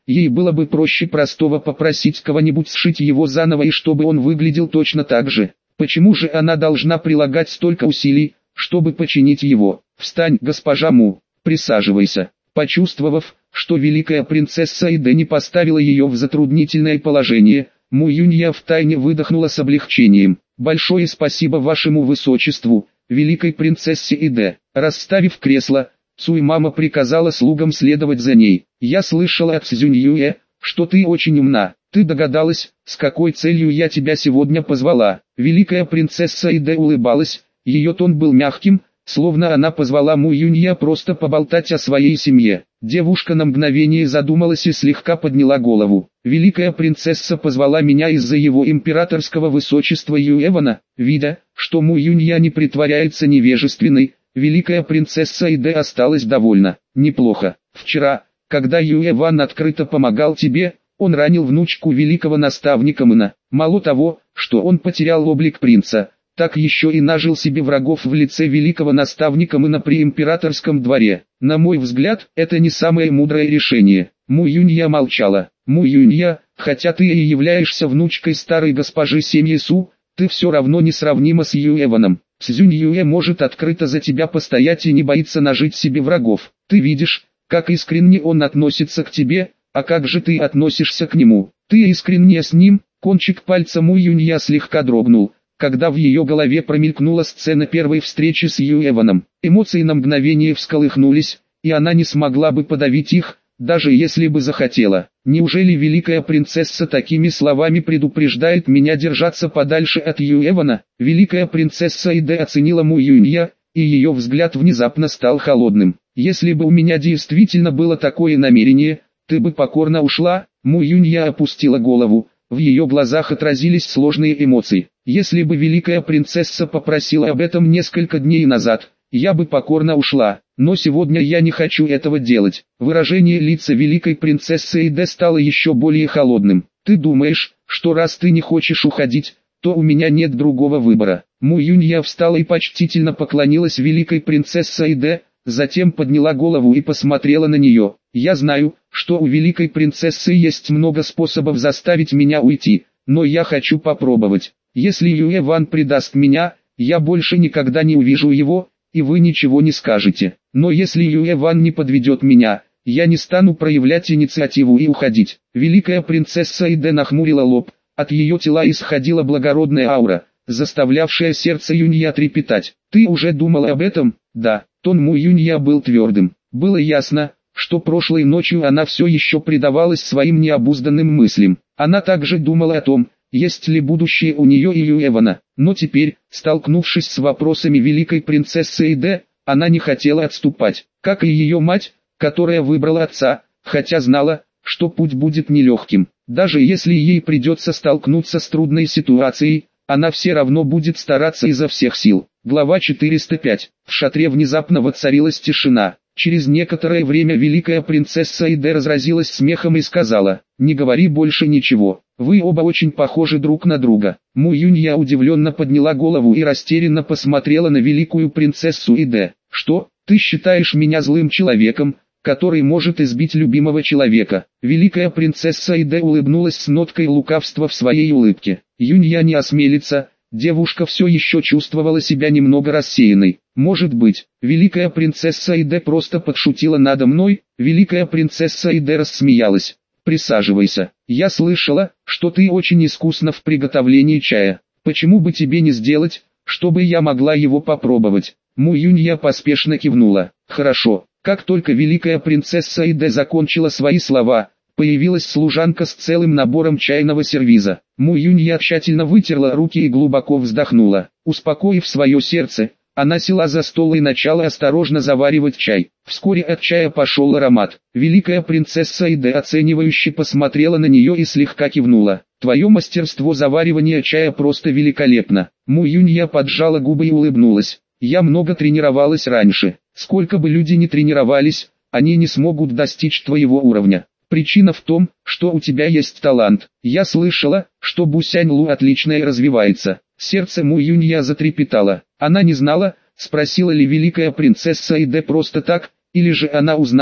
ей было бы проще простого попросить кого-нибудь сшить его заново и чтобы он выглядел точно так же. Почему же она должна прилагать столько усилий, чтобы починить его? «Встань, госпожа Му, присаживайся». Почувствовав, что великая принцесса Иде не поставила ее в затруднительное положение, Му Юнья втайне выдохнула с облегчением. «Большое спасибо вашему высочеству, великой принцессе Иде». Расставив кресло, Цуй-мама приказала слугам следовать за ней. «Я слышала от Цзюньюэ, что ты очень умна. Ты догадалась, с какой целью я тебя сегодня позвала?» Великая принцесса Иде улыбалась, ее тон был мягким, словно она позвала Му Юнья просто поболтать о своей семье. Девушка на мгновение задумалась и слегка подняла голову. «Великая принцесса позвала меня из-за его императорского высочества Юэвана». Видя, что Му Юнья не притворяется невежественной, великая принцесса Иде осталась довольна. «Неплохо. Вчера, когда Юэван открыто помогал тебе, он ранил внучку великого наставника Мэна. Мало того, что он потерял облик принца, так еще и нажил себе врагов в лице великого наставника Мэна при императорском дворе. На мой взгляд, это не самое мудрое решение». Му Юнья молчала. «Му Юнья, хотя ты и являешься внучкой старой госпожи Семьи Су, ты все равно несравнима с Юэваном. Цзюнь Юэ может открыто за тебя постоять и не боится нажить себе врагов. Ты видишь, как искренне он относится к тебе, а как же ты относишься к нему? Ты искренне с ним?» Кончик пальца Му Юнья слегка дрогнул, когда в ее голове промелькнула сцена первой встречи с Юэваном. Эмоции на мгновение всколыхнулись, и она не смогла бы подавить их, даже если бы захотела. Неужели великая принцесса такими словами предупреждает меня держаться подальше от Юэвана? Великая принцесса Иде оценила Му Юнья, и ее взгляд внезапно стал холодным. «Если бы у меня действительно было такое намерение, ты бы покорно ушла». Му Юнья опустила голову, в ее глазах отразились сложные эмоции. «Если бы великая принцесса попросила об этом несколько дней назад, я бы покорно ушла, но сегодня я не хочу этого делать». Выражение лица великой принцессы Иде стало еще более холодным. «Ты думаешь, что раз ты не хочешь уходить, то у меня нет другого выбора?» Му Юнья встала и почтительно поклонилась великой принцессе Иде, затем подняла голову и посмотрела на нее. «Я знаю, что у великой принцессы есть много способов заставить меня уйти, но я хочу попробовать. Если Юэван предаст меня, я больше никогда не увижу его, и вы ничего не скажете. Но если Юэван не подведет меня, я не стану проявлять инициативу и уходить». Великая принцесса Иде нахмурила лоб, от ее тела исходила благородная аура, заставлявшая сердце Юнья трепетать. «Ты уже думала об этом?» «Да». Тон Му Юнья был твердым. Было ясно, что прошлой ночью она все еще предавалась своим необузданным мыслям. Она также думала о том, есть ли будущее у нее и Юэвана. Но теперь, столкнувшись с вопросами великой принцессы Иде, она не хотела отступать. Как и ее мать, которая выбрала отца, хотя знала, что путь будет нелегким. Даже если ей придется столкнуться с трудной ситуацией, она все равно будет стараться изо всех сил. Глава 405. В шатре внезапно воцарилась тишина. Через некоторое время великая принцесса Иде разразилась смехом и сказала: «Не говори больше ничего, вы оба очень похожи друг на друга». Му Юнья удивленно подняла голову и растерянно посмотрела на великую принцессу Иде. «Что, ты считаешь меня злым человеком, который может избить любимого человека?» Великая принцесса Иде улыбнулась с ноткой лукавства в своей улыбке. Юнья не осмелится. Девушка все еще чувствовала себя немного рассеянной. «Может быть, великая принцесса Иде просто подшутила надо мной?» Великая принцесса Иде рассмеялась. «Присаживайся. Я слышала, что ты очень искусна в приготовлении чая. Почему бы тебе не сделать, чтобы я могла его попробовать?» Му Юнья поспешно кивнула. «Хорошо». Как только великая принцесса Иде закончила свои слова, появилась служанка с целым набором чайного сервиза. Му Юнья тщательно вытерла руки и глубоко вздохнула. Успокоив свое сердце, она села за стол и начала осторожно заваривать чай. Вскоре от чая пошел аромат. Великая принцесса Иде оценивающе посмотрела на нее и слегка кивнула. «Твое мастерство заваривания чая просто великолепно». Му Юнья поджала губы и улыбнулась. «Я много тренировалась раньше. Сколько бы люди ни тренировались, они не смогут достичь твоего уровня. Причина в том, что у тебя есть талант. Я слышала, что Бусянь Лу отлично и развивается». Сердце Му Юнья затрепетало. Она не знала, спросила ли великая принцесса Иде просто так, или же она узнала,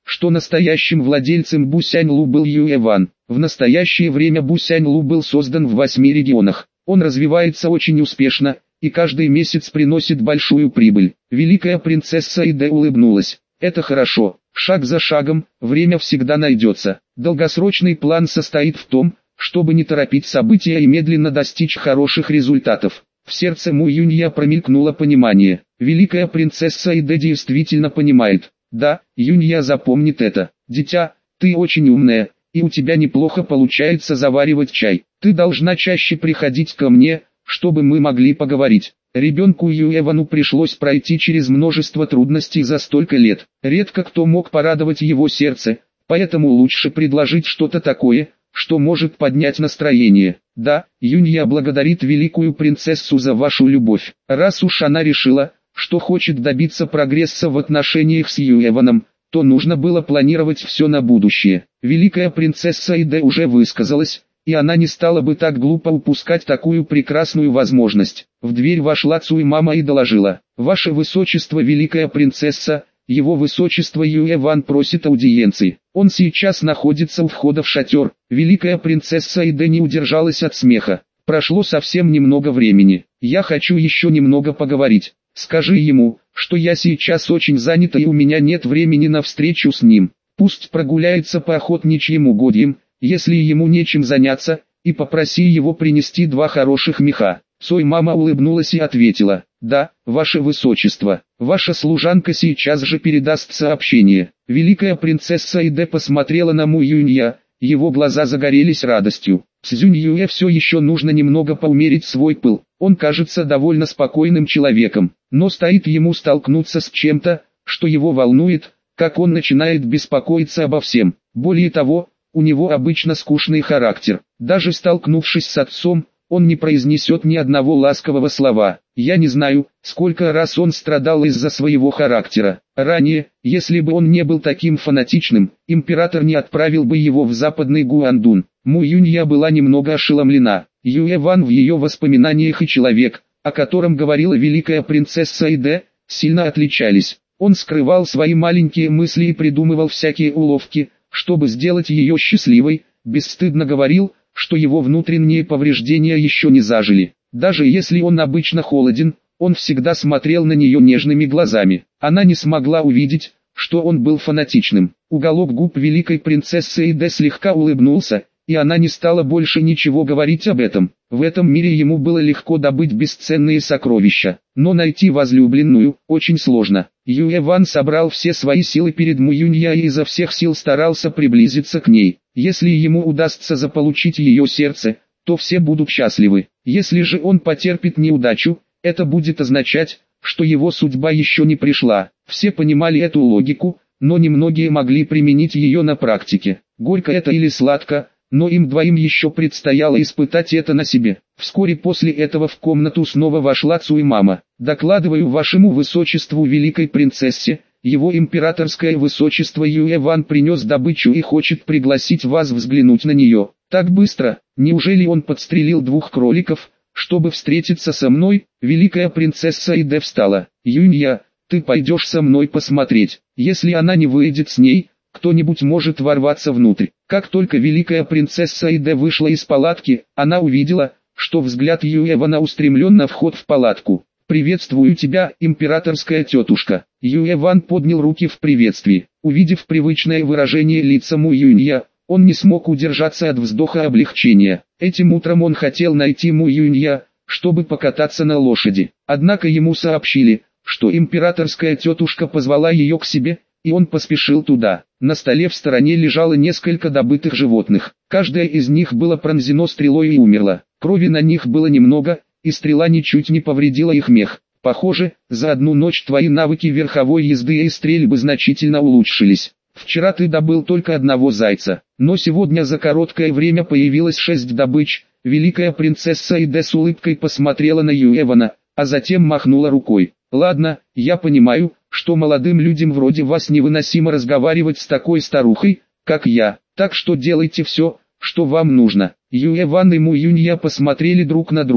что настоящим владельцем Бусяньлу был Юэван. В настоящее время Бусяньлу был создан в 8 регионах. Он развивается очень успешно и каждый месяц приносит большую прибыль. Великая принцесса Иде улыбнулась. Это хорошо. Шаг за шагом, время всегда найдется. Долгосрочный план состоит в том, чтобы не торопить события и медленно достичь хороших результатов. В сердце Му Юнья промелькнуло понимание. Великая принцесса Иде действительно понимает. Да, Юнья запомнит это. Дитя, ты очень умная, и у тебя неплохо получается заваривать чай. Ты должна чаще приходить ко мне, чтобы мы могли поговорить. Ребенку Юэвану пришлось пройти через множество трудностей за столько лет. Редко кто мог порадовать его сердце, поэтому лучше предложить что-то такое, что может поднять настроение. Да, Юнья благодарит великую принцессу за вашу любовь. Раз уж она решила, что хочет добиться прогресса в отношениях с Юэваном, то нужно было планировать все на будущее. Великая принцесса Иде уже высказалась, и она не стала бы так глупо упускать такую прекрасную возможность. В дверь вошла Цуй-мама и доложила: «Ваше высочество, великая принцесса, его высочество Юэван просит аудиенции. Он сейчас находится у входа в шатер». Великая принцесса Иде не удержалась от смеха. «Прошло совсем немного времени. Я хочу еще немного поговорить. Скажи ему, что я сейчас очень занята и у меня нет времени на встречу с ним. Пусть прогуляется по охотничьим угодьям, если ему нечем заняться, и попроси его принести 2 хороших меха». Цой-мама улыбнулась и ответила: «Да, ваше высочество, ваша служанка сейчас же передаст сообщение». Великая принцесса Иде посмотрела на Му Юнья, его глаза загорелись радостью. Цзюнь Юэ все еще нужно немного поумерить свой пыл. Он кажется довольно спокойным человеком, но стоит ему столкнуться с чем-то, что его волнует, как он начинает беспокоиться обо всем. Более того, у него обычно скучный характер. Даже столкнувшись с отцом, он не произнесет ни одного ласкового слова. Я не знаю, сколько раз он страдал из-за своего характера. Ранее, если бы он не был таким фанатичным, император не отправил бы его в западный Гуандун. Му Юнья была немного ошеломлена. Юэван в ее воспоминаниях и человек, о котором говорила великая принцесса Иде, сильно отличались. Он скрывал свои маленькие мысли и придумывал всякие уловки, чтобы сделать ее счастливой, бесстыдно говорил, что его внутренние повреждения еще не зажили. Даже если он обычно холоден, он всегда смотрел на нее нежными глазами. Она не смогла увидеть, что он был фанатичным. Уголок губ великой принцессы Иде слегка улыбнулся, и она не стала больше ничего говорить об этом. В этом мире ему было легко добыть бесценные сокровища, но найти возлюбленную очень сложно. Юэван собрал все свои силы перед Му Юнья и изо всех сил старался приблизиться к ней. Если ему удастся заполучить ее сердце, то все будут счастливы. Если же он потерпит неудачу, это будет означать, что его судьба еще не пришла. Все понимали эту логику, но немногие могли применить ее на практике. Горько это или сладко, но им двоим еще предстояло испытать это на себе. Вскоре после этого в комнату снова вошла Цуй-мама. «Докладываю вашему высочеству великой принцессе, его императорское высочество Юэван принес добычу и хочет пригласить вас взглянуть на нее». «Так быстро? Неужели он подстрелил 2 кроликов, чтобы встретиться со мной?» Великая принцесса Иде встала. «Юнья, ты пойдешь со мной посмотреть. Если она не выйдет с ней, кто-нибудь может ворваться внутрь». Как только великая принцесса Иде вышла из палатки, она увидела, что взгляд Юэвана устремлен на вход в палатку. «Приветствую тебя, императорская тетушка». Юэван поднял руки в приветствии. Увидев привычное выражение лица Му Юнья, он не смог удержаться от вздоха облегчения. Этим утром он хотел найти Му Юнья, чтобы покататься на лошади. Однако ему сообщили, что императорская тетушка позвала ее к себе, и он поспешил туда. На столе в стороне лежало несколько добытых животных. Каждое из них было пронзено стрелой и умерло. Крови на них было немного, и стрела ничуть не повредила их мех. Похоже, за одну ночь твои навыки верховой езды и стрельбы значительно улучшились. Вчера ты добыл только 1 зайца, но сегодня за короткое время появилось 6 добыч. Великая принцесса Иде с улыбкой посмотрела на Юэвана, а затем махнула рукой. «Ладно, я понимаю, что молодым людям вроде вас невыносимо разговаривать с такой старухой, как я, так что делайте все, что вам нужно». Юэван и Му Юнья посмотрели друг на друга,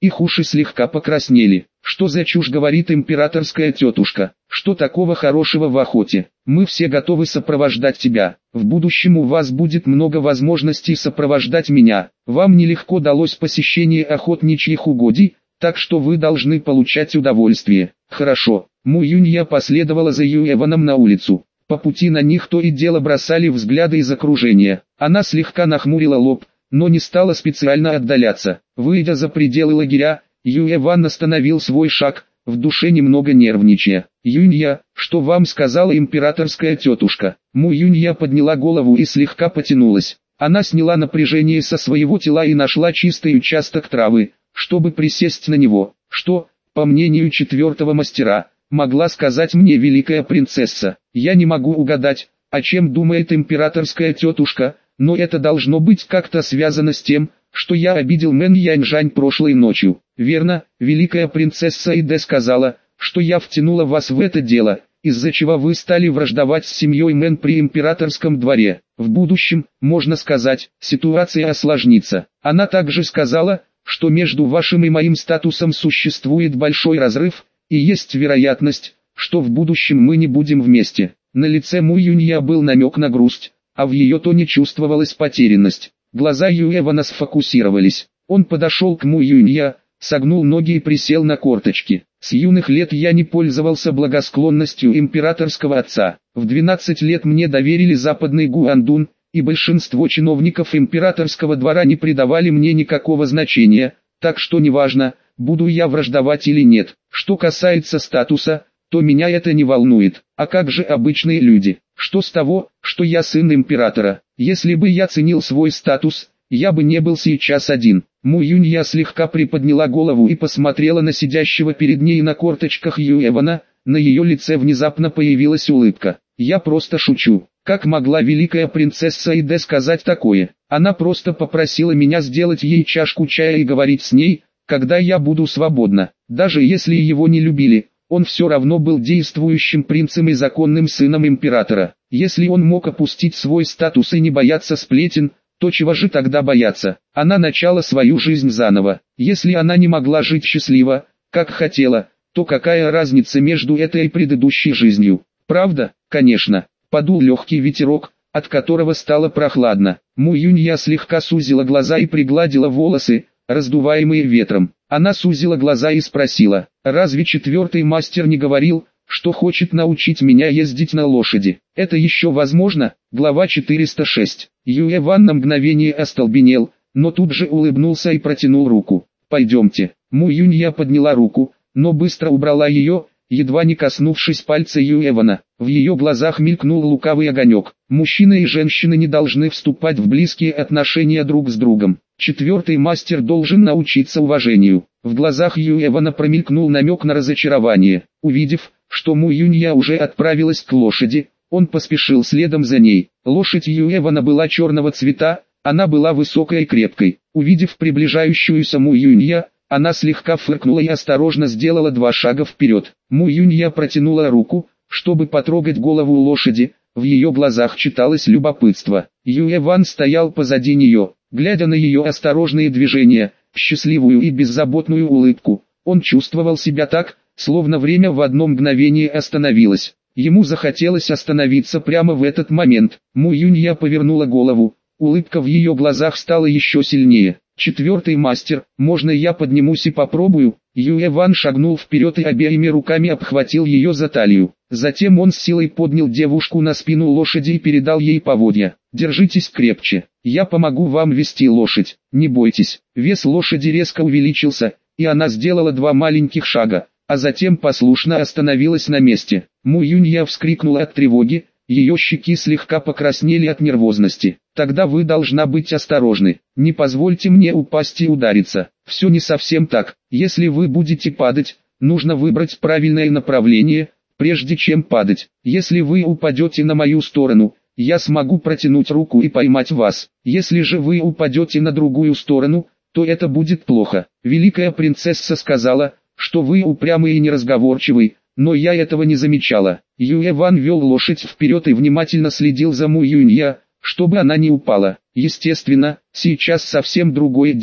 их уши слегка покраснели. «Что за чушь говорит императорская тетушка? Что такого хорошего в охоте? Мы все готовы сопровождать тебя. В будущем у вас будет много возможностей сопровождать меня. Вам нелегко далось посещение охотничьих угодий, так что вы должны получать удовольствие». «Хорошо». Му Юнья последовала за Юэваном на улицу. По пути на них то и дело бросали взгляды из окружения. Она слегка нахмурила лоб, но не стала специально отдаляться. Выйдя за пределы лагеря, Юэван остановил свой шаг, в душе немного нервничая. «Юнья, что вам сказала императорская тетушка?» Му Юнья подняла голову и слегка потянулась. Она сняла напряжение со своего тела и нашла чистый участок травы, чтобы присесть на него. «Что, по мнению четвертого мастера, могла сказать мне великая принцесса? Я не могу угадать, о чем думает императорская тетушка, но это должно быть как-то связано с тем, что я обидел Мэн Яньжань прошлой ночью. Верно, великая принцесса Иде сказала, что я втянула вас в это дело, из-за чего вы стали враждовать с семьей Мэн при императорском дворе. В будущем, можно сказать, ситуация осложнится. Она также сказала, что между вашим и моим статусом существует большой разрыв, и есть вероятность, что в будущем мы не будем вместе». На лице Му Юнья был намек на грусть, а в ее тоне чувствовалась потерянность. Глаза Юэвана сфокусировались. Он подошел к Му Юнья, согнул ноги и присел на корточки. «С юных лет я не пользовался благосклонностью императорского отца. В 12 лет мне доверили западный Гуандун, и большинство чиновников императорского двора не придавали мне никакого значения, так что неважно, буду я враждовать или нет. Что касается статуса, то меня это не волнует. А как же обычные люди? Что с того, что я сын императора? Если бы я ценил свой статус, я бы не был сейчас один». Му Юнья слегка приподняла голову и посмотрела на сидящего перед ней на корточках Юэвана. На ее лице внезапно появилась улыбка. «Я просто шучу. Как могла великая принцесса Иде сказать такое? Она просто попросила меня сделать ей чашку чая и говорить с ней, когда я буду свободна. Даже если его не любили, он все равно был действующим принцем и законным сыном императора. Если он мог опустить свой статус и не бояться сплетен, то чего же тогда бояться? Она начала свою жизнь заново. Если она не могла жить счастливо, как хотела, то какая разница между этой и предыдущей жизнью? Правда? Конечно». Подул легкий ветерок, от которого стало прохладно. Му Юнья слегка сузила глаза и пригладила волосы, раздуваемые ветром. Она сузила глаза и спросила: «Разве четвертый мастер не говорил, что хочет научить меня ездить на лошади? Это еще возможно?» Глава 406. Юэван на мгновение остолбенел, но тут же улыбнулся и протянул руку. «Пойдемте». Му Юнья подняла руку, но быстро убрала ее, едва не коснувшись пальца Юэвана. В ее глазах мелькнул лукавый огонек. Мужчины и женщины не должны вступать в близкие отношения друг с другом. Четвертый мастер должен научиться уважению. В глазах Юэвана промелькнул намек на разочарование. Увидев, что Му Юнья уже отправилась к лошади, он поспешил следом за ней. Лошадь Юэвана была черного цвета, она была высокой и крепкой. Увидев приближающуюся Му Юнья, она слегка фыркнула и осторожно сделала 2 шага вперед. Му Юнья протянула руку, чтобы потрогать голову лошади, в ее глазах читалось любопытство. Юэван стоял позади нее, глядя на ее осторожные движения, счастливую и беззаботную улыбку. Он чувствовал себя так, словно время в одно мгновение остановилось. Ему захотелось остановиться прямо в этот момент. Му Юнья повернула голову, улыбка в ее глазах стала еще сильнее. «Четвертый мастер, можно я поднимусь и попробую?» Юэван шагнул вперед и обеими руками обхватил ее за талию. Затем он с силой поднял девушку на спину лошади и передал ей поводья. «Держитесь крепче, я помогу вам вести лошадь, не бойтесь». Вес лошади резко увеличился, и она сделала 2 маленьких шага, а затем послушно остановилась на месте. Му Юнья вскрикнула от тревоги, ее щеки слегка покраснели от нервозности. «Тогда вы должна быть осторожны, не позвольте мне упасть и удариться». «Все не совсем так, если вы будете падать, нужно выбрать правильное направление, прежде чем падать. Если вы упадете на мою сторону, я смогу протянуть руку и поймать вас. Если же вы упадете на другую сторону, то это будет плохо». Великая принцесса сказала, что вы упрямый и неразговорчивый, но я этого не замечала. Юэван вел лошадь вперед и внимательно следил за Му Юнья, чтобы она не упала. Естественно, сейчас совсем другое дело.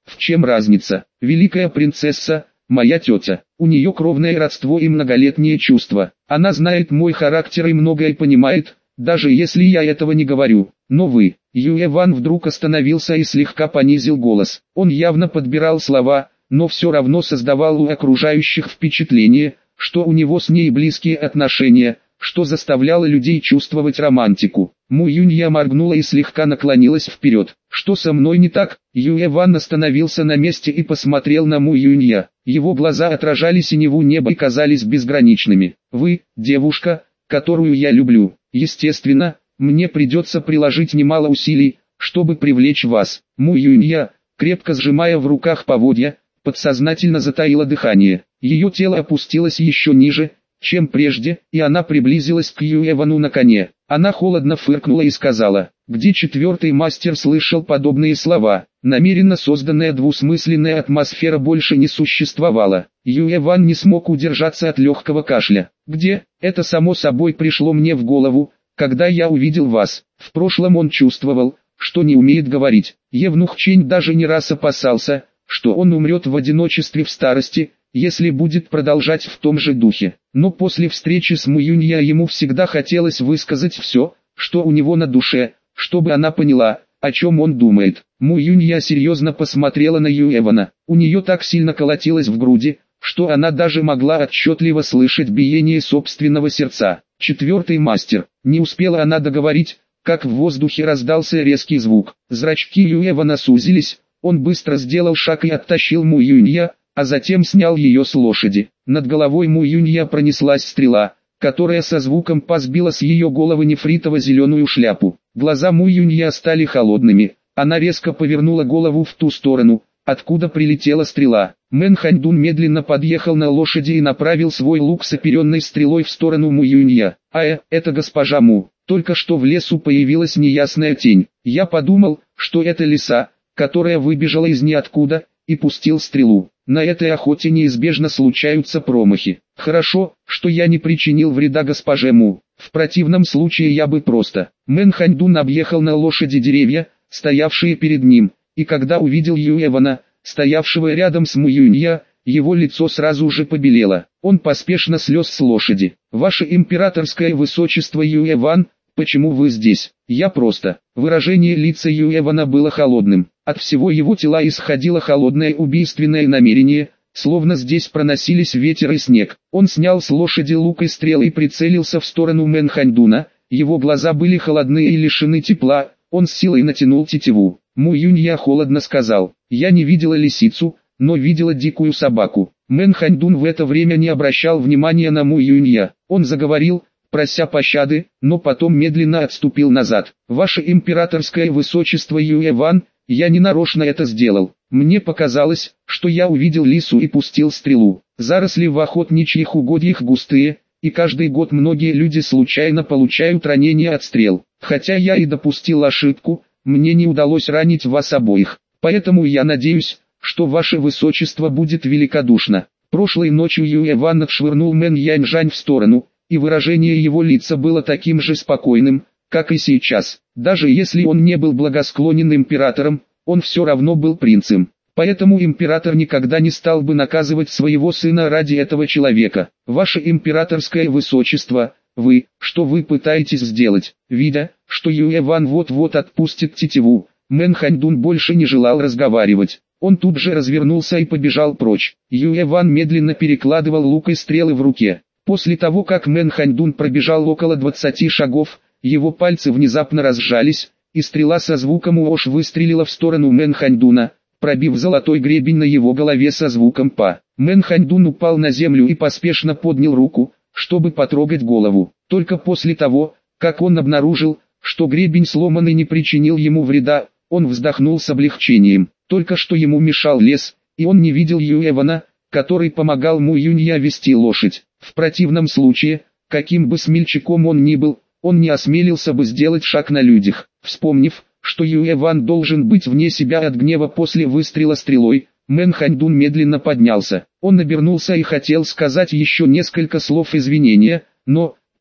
В чем разница? Великая принцесса, моя тетя. У нее кровное родство и многолетние чувства. Она знает мой характер и многое понимает, даже если я этого не говорю. Но вы, Юэ Ван вдруг остановился и слегка понизил голос. Он явно подбирал слова, но все равно создавал у окружающих впечатление, что у него с ней близкие отношения, что заставляло людей чувствовать романтику. Му Юнья моргнула и слегка наклонилась вперед. Что со мной не так? Юэ Ван остановился на месте и посмотрел на Му Юнья. Его глаза отражали синеву неба и казались безграничными. Вы, девушка, которую я люблю. Естественно, мне придется приложить немало усилий, чтобы привлечь вас. Му Юнья, крепко сжимая в руках поводья, подсознательно затаила дыхание. Ее тело опустилось еще ниже, чем прежде, и она приблизилась к Юэ Вану на коне. Она холодно фыркнула и сказала: где четвертый мастер слышал подобные слова? Намеренно созданная двусмысленная атмосфера больше не существовала. Юэ Ван не смог удержаться от легкого кашля. Где? Это само собой пришло мне в голову, когда я увидел вас. В прошлом он чувствовал, что не умеет говорить. Евнух Чень даже не раз опасался, что он умрет в одиночестве в старости, если будет продолжать в том же духе. Но после встречи с Му Юнья ему всегда хотелось высказать все, что у него на душе, чтобы она поняла, о чем он думает. Му Юнья серьезно посмотрела на Юэ Вана. У нее так сильно колотилось в груди, что она даже могла отчетливо слышать биение собственного сердца. Четвертый мастер. Не успела она договорить, как в воздухе раздался резкий звук. Зрачки Юэ Вана сузились, он быстро сделал шаг и оттащил Му Юнья, а затем снял ее с лошади. Над головой Му Юнья пронеслась стрела, которая со звуком па сбила с ее головы нефритово-зеленую шляпу. Глаза Му Юнья стали холодными, она резко повернула голову в ту сторону, откуда прилетела стрела. Мэн Ханьдун медленно подъехал на лошади и направил свой лук с оперенной стрелой в сторону Му Юнья. Это госпожа Му. Только что в лесу появилась неясная тень. Я подумал, что это лиса, которая выбежала из ниоткуда, и пустил стрелу. На этой охоте неизбежно случаются промахи. Хорошо, что я не причинил вреда госпоже Му. В противном случае я бы просто... Мэн Ханьдун объехал на лошади деревья, стоявшие перед ним, и когда увидел Юэ Вана, стоявшего рядом с Му Юнья, его лицо сразу же побелело. Он поспешно слез с лошади. «Ваше императорское высочество Юэ Ван, почему вы здесь?» «Я просто...» Выражение лица Юэ Вана было холодным. От всего его тела исходило холодное убийственное намерение, словно здесь проносились ветер и снег. Он снял с лошади лук и стрелы и прицелился в сторону Мэн Ханьдуна. Его глаза были холодны и лишены тепла, он с силой натянул тетиву. Му Юнья холодно сказал: «Я не видела лисицу, но видела дикую собаку». Мэн Ханьдун в это время не обращал внимания на Му Юнья. Он заговорил, прося пощады, но потом медленно отступил назад. «Ваше императорское высочество Юэ Ван, я не нарочно это сделал. Мне показалось, что я увидел лису и пустил стрелу. Заросли в охотничьих угодьях густые, и каждый год многие люди случайно получают ранения от стрел. Хотя я и допустил ошибку, мне не удалось ранить вас обоих. Поэтому я надеюсь, что ваше высочество будет великодушно». Прошлой ночью Юэ Ван отшвырнул Мэн Яньжань в сторону, и выражение его лица было таким же спокойным, как и сейчас. Даже если он не был благосклонен императором, он все равно был принцем. Поэтому император никогда не стал бы наказывать своего сына ради этого человека. «Ваше императорское высочество, что вы пытаетесь сделать?» Видя, что Юэ Ван вот-вот отпустит тетиву, Мэн Ханьдун больше не желал разговаривать. Он тут же развернулся и побежал прочь. Юэ Ван медленно перекладывал лук и стрелы в руке. После того, как Мэн Ханьдун пробежал около 20 шагов, его пальцы внезапно разжались, и стрела со звуком «уош» выстрелила в сторону Мэн Ханьдуна, пробив золотой гребень на его голове со звуком «па». Мэн Ханьдун упал на землю и поспешно поднял руку, чтобы потрогать голову. Только после того, как он обнаружил, что гребень сломан и не причинил ему вреда, он вздохнул с облегчением. Только что ему мешал лес, и он не видел Юэ Вана, который помогал Му Юнья вести лошадь. В противном случае, каким бы смельчаком он ни был, он не осмелился бы сделать шаг на людях. Вспомнив, что Юэ Ван должен быть вне себя от гнева после выстрела стрелой, Мэн Ханьдун медленно поднялся. Он обернулся и хотел сказать еще несколько слов извинения, но,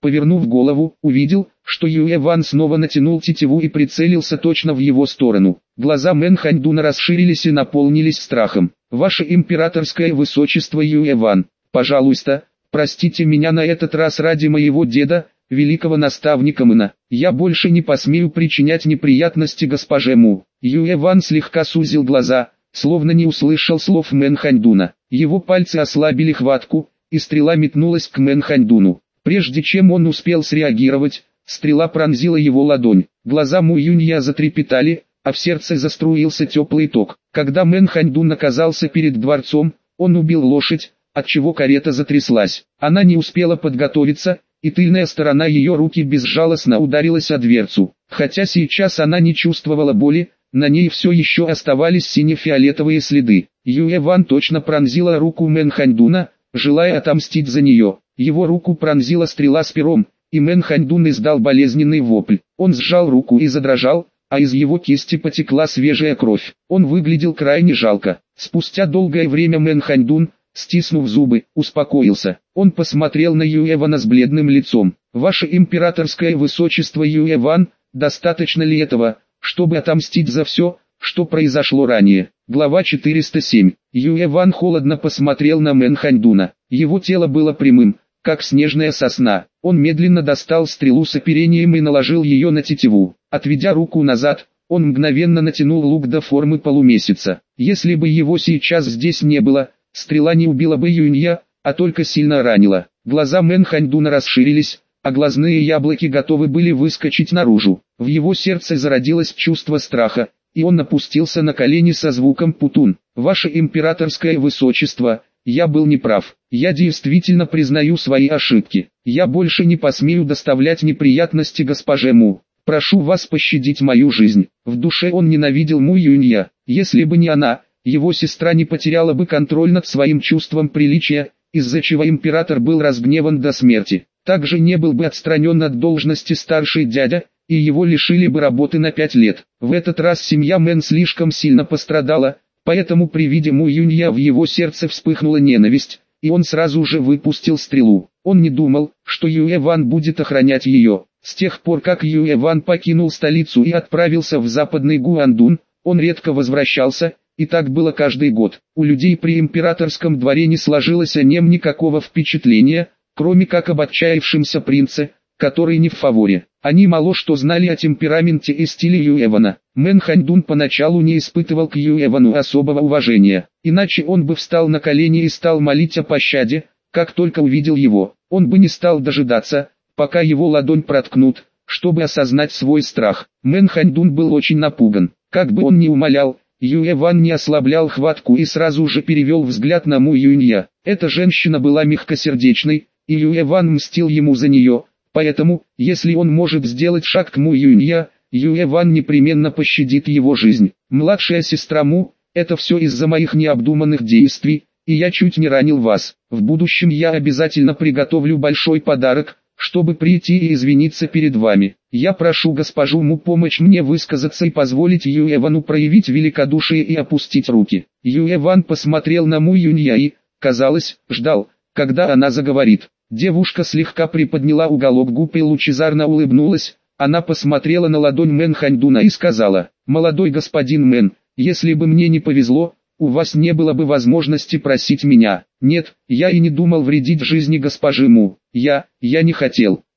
Повернув голову, увидел, что Юэ Ван снова натянул тетиву и прицелился точно в его сторону. Глаза Мэн Ханьдуна расширились и наполнились страхом. «Ваше императорское высочество Юэ Ван, пожалуйста, простите меня на этот раз ради моего деда, великого наставника Мэна. Я больше не посмею причинять неприятности госпоже Му». Юэ Ван слегка сузил глаза, словно не услышал слов Мэн Ханьдуна. Его пальцы ослабили хватку, и стрела метнулась к Мэн Ханьдуну. Прежде чем он успел среагировать, стрела пронзила его ладонь. Глаза Му Юнья затрепетали, а в сердце заструился теплый ток. Когда Мэн Ханьдун оказался перед дворцом, он убил лошадь, отчего карета затряслась. Она не успела подготовиться, и тыльная сторона ее руки безжалостно ударилась о дверцу. Хотя сейчас она не чувствовала боли, на ней все еще оставались сине-фиолетовые следы. Юэ Ван точно пронзила руку Мэн Ханьдуна, желая отомстить за нее. Его руку пронзила стрела с пером, и Мэн Ханьдун издал болезненный вопль. Он сжал руку и задрожал, а из его кисти потекла свежая кровь. Он выглядел крайне жалко. Спустя долгое время Мэн Ханьдун, стиснув зубы, успокоился. Он посмотрел на Юэ Вана с бледным лицом. «Ваше императорское высочество Юэ Ван, достаточно ли этого, чтобы отомстить за все, что произошло ранее?» Глава 407. Юэ Ван холодно посмотрел на Мэн Ханьдуна. Его тело было прямым, как снежная сосна. Он медленно достал стрелу с оперением и наложил ее на тетиву. Отведя руку назад, он мгновенно натянул лук до формы полумесяца. Если бы его сейчас здесь не было, стрела не убила бы Юнья, а только сильно ранила. Глаза Мэн Ханьдуна расширились, а глазные яблоки готовы были выскочить наружу. В его сердце зародилось чувство страха, и он опустился на колени со звуком «Путун». «Ваше императорское высочество, я был неправ. Я действительно признаю свои ошибки. Я больше не посмею доставлять неприятности госпоже Му. Прошу вас пощадить мою жизнь». В душе он ненавидел Му Юнья. Если бы не она, его сестра не потеряла бы контроль над своим чувством приличия, из-за чего император был разгневан до смерти. Также не был бы отстранен от должности старший дядя, и его лишили бы работы на 5 лет. В этот раз семья Мэн слишком сильно пострадала, поэтому при виде Му Юнья в его сердце вспыхнула ненависть, и он сразу же выпустил стрелу. Он не думал, что Юэ Ван будет охранять ее. С тех пор как Юэ Ван покинул столицу и отправился в западный Гуандун, он редко возвращался, и так было каждый год. У людей при императорском дворе не сложилось о нем никакого впечатления, кроме как об отчаявшемся принце, который не в фаворе. Они мало что знали о темпераменте и стиле Юэ Вана. Мэн Ханьдун поначалу не испытывал к Юэ Вану особого уважения, иначе он бы встал на колени и стал молить о пощаде, как только увидел его. Он бы не стал дожидаться, пока его ладонь проткнут, чтобы осознать свой страх. Мэн Ханьдун был очень напуган. Как бы он ни умолял, Юэ Ван не ослаблял хватку и сразу же перевел взгляд на Му Юнья. Эта женщина была мягкосердечной, и Юэ Ван мстил ему за нее. Поэтому, если он может сделать шаг к Му Юнья, Юэ Ван непременно пощадит его жизнь. Младшая сестра Му, это все из-за моих необдуманных действий, и я чуть не ранил вас. В будущем я обязательно приготовлю большой подарок, чтобы прийти и извиниться перед вами. Я прошу госпожу Му помочь мне высказаться и позволить Юэ Вану проявить великодушие и опустить руки. Юэ Ван посмотрел на Му Юнья и, казалось, ждал, когда она заговорит. Девушка слегка приподняла уголок губ и лучезарно улыбнулась. Она посмотрела на ладонь Мэн Ханьдуна и сказала: «Молодой господин Мэн, если бы мне не повезло, у вас не было бы возможности просить меня. Нет, я и не думал вредить жизни госпожи Му. Я не хотел.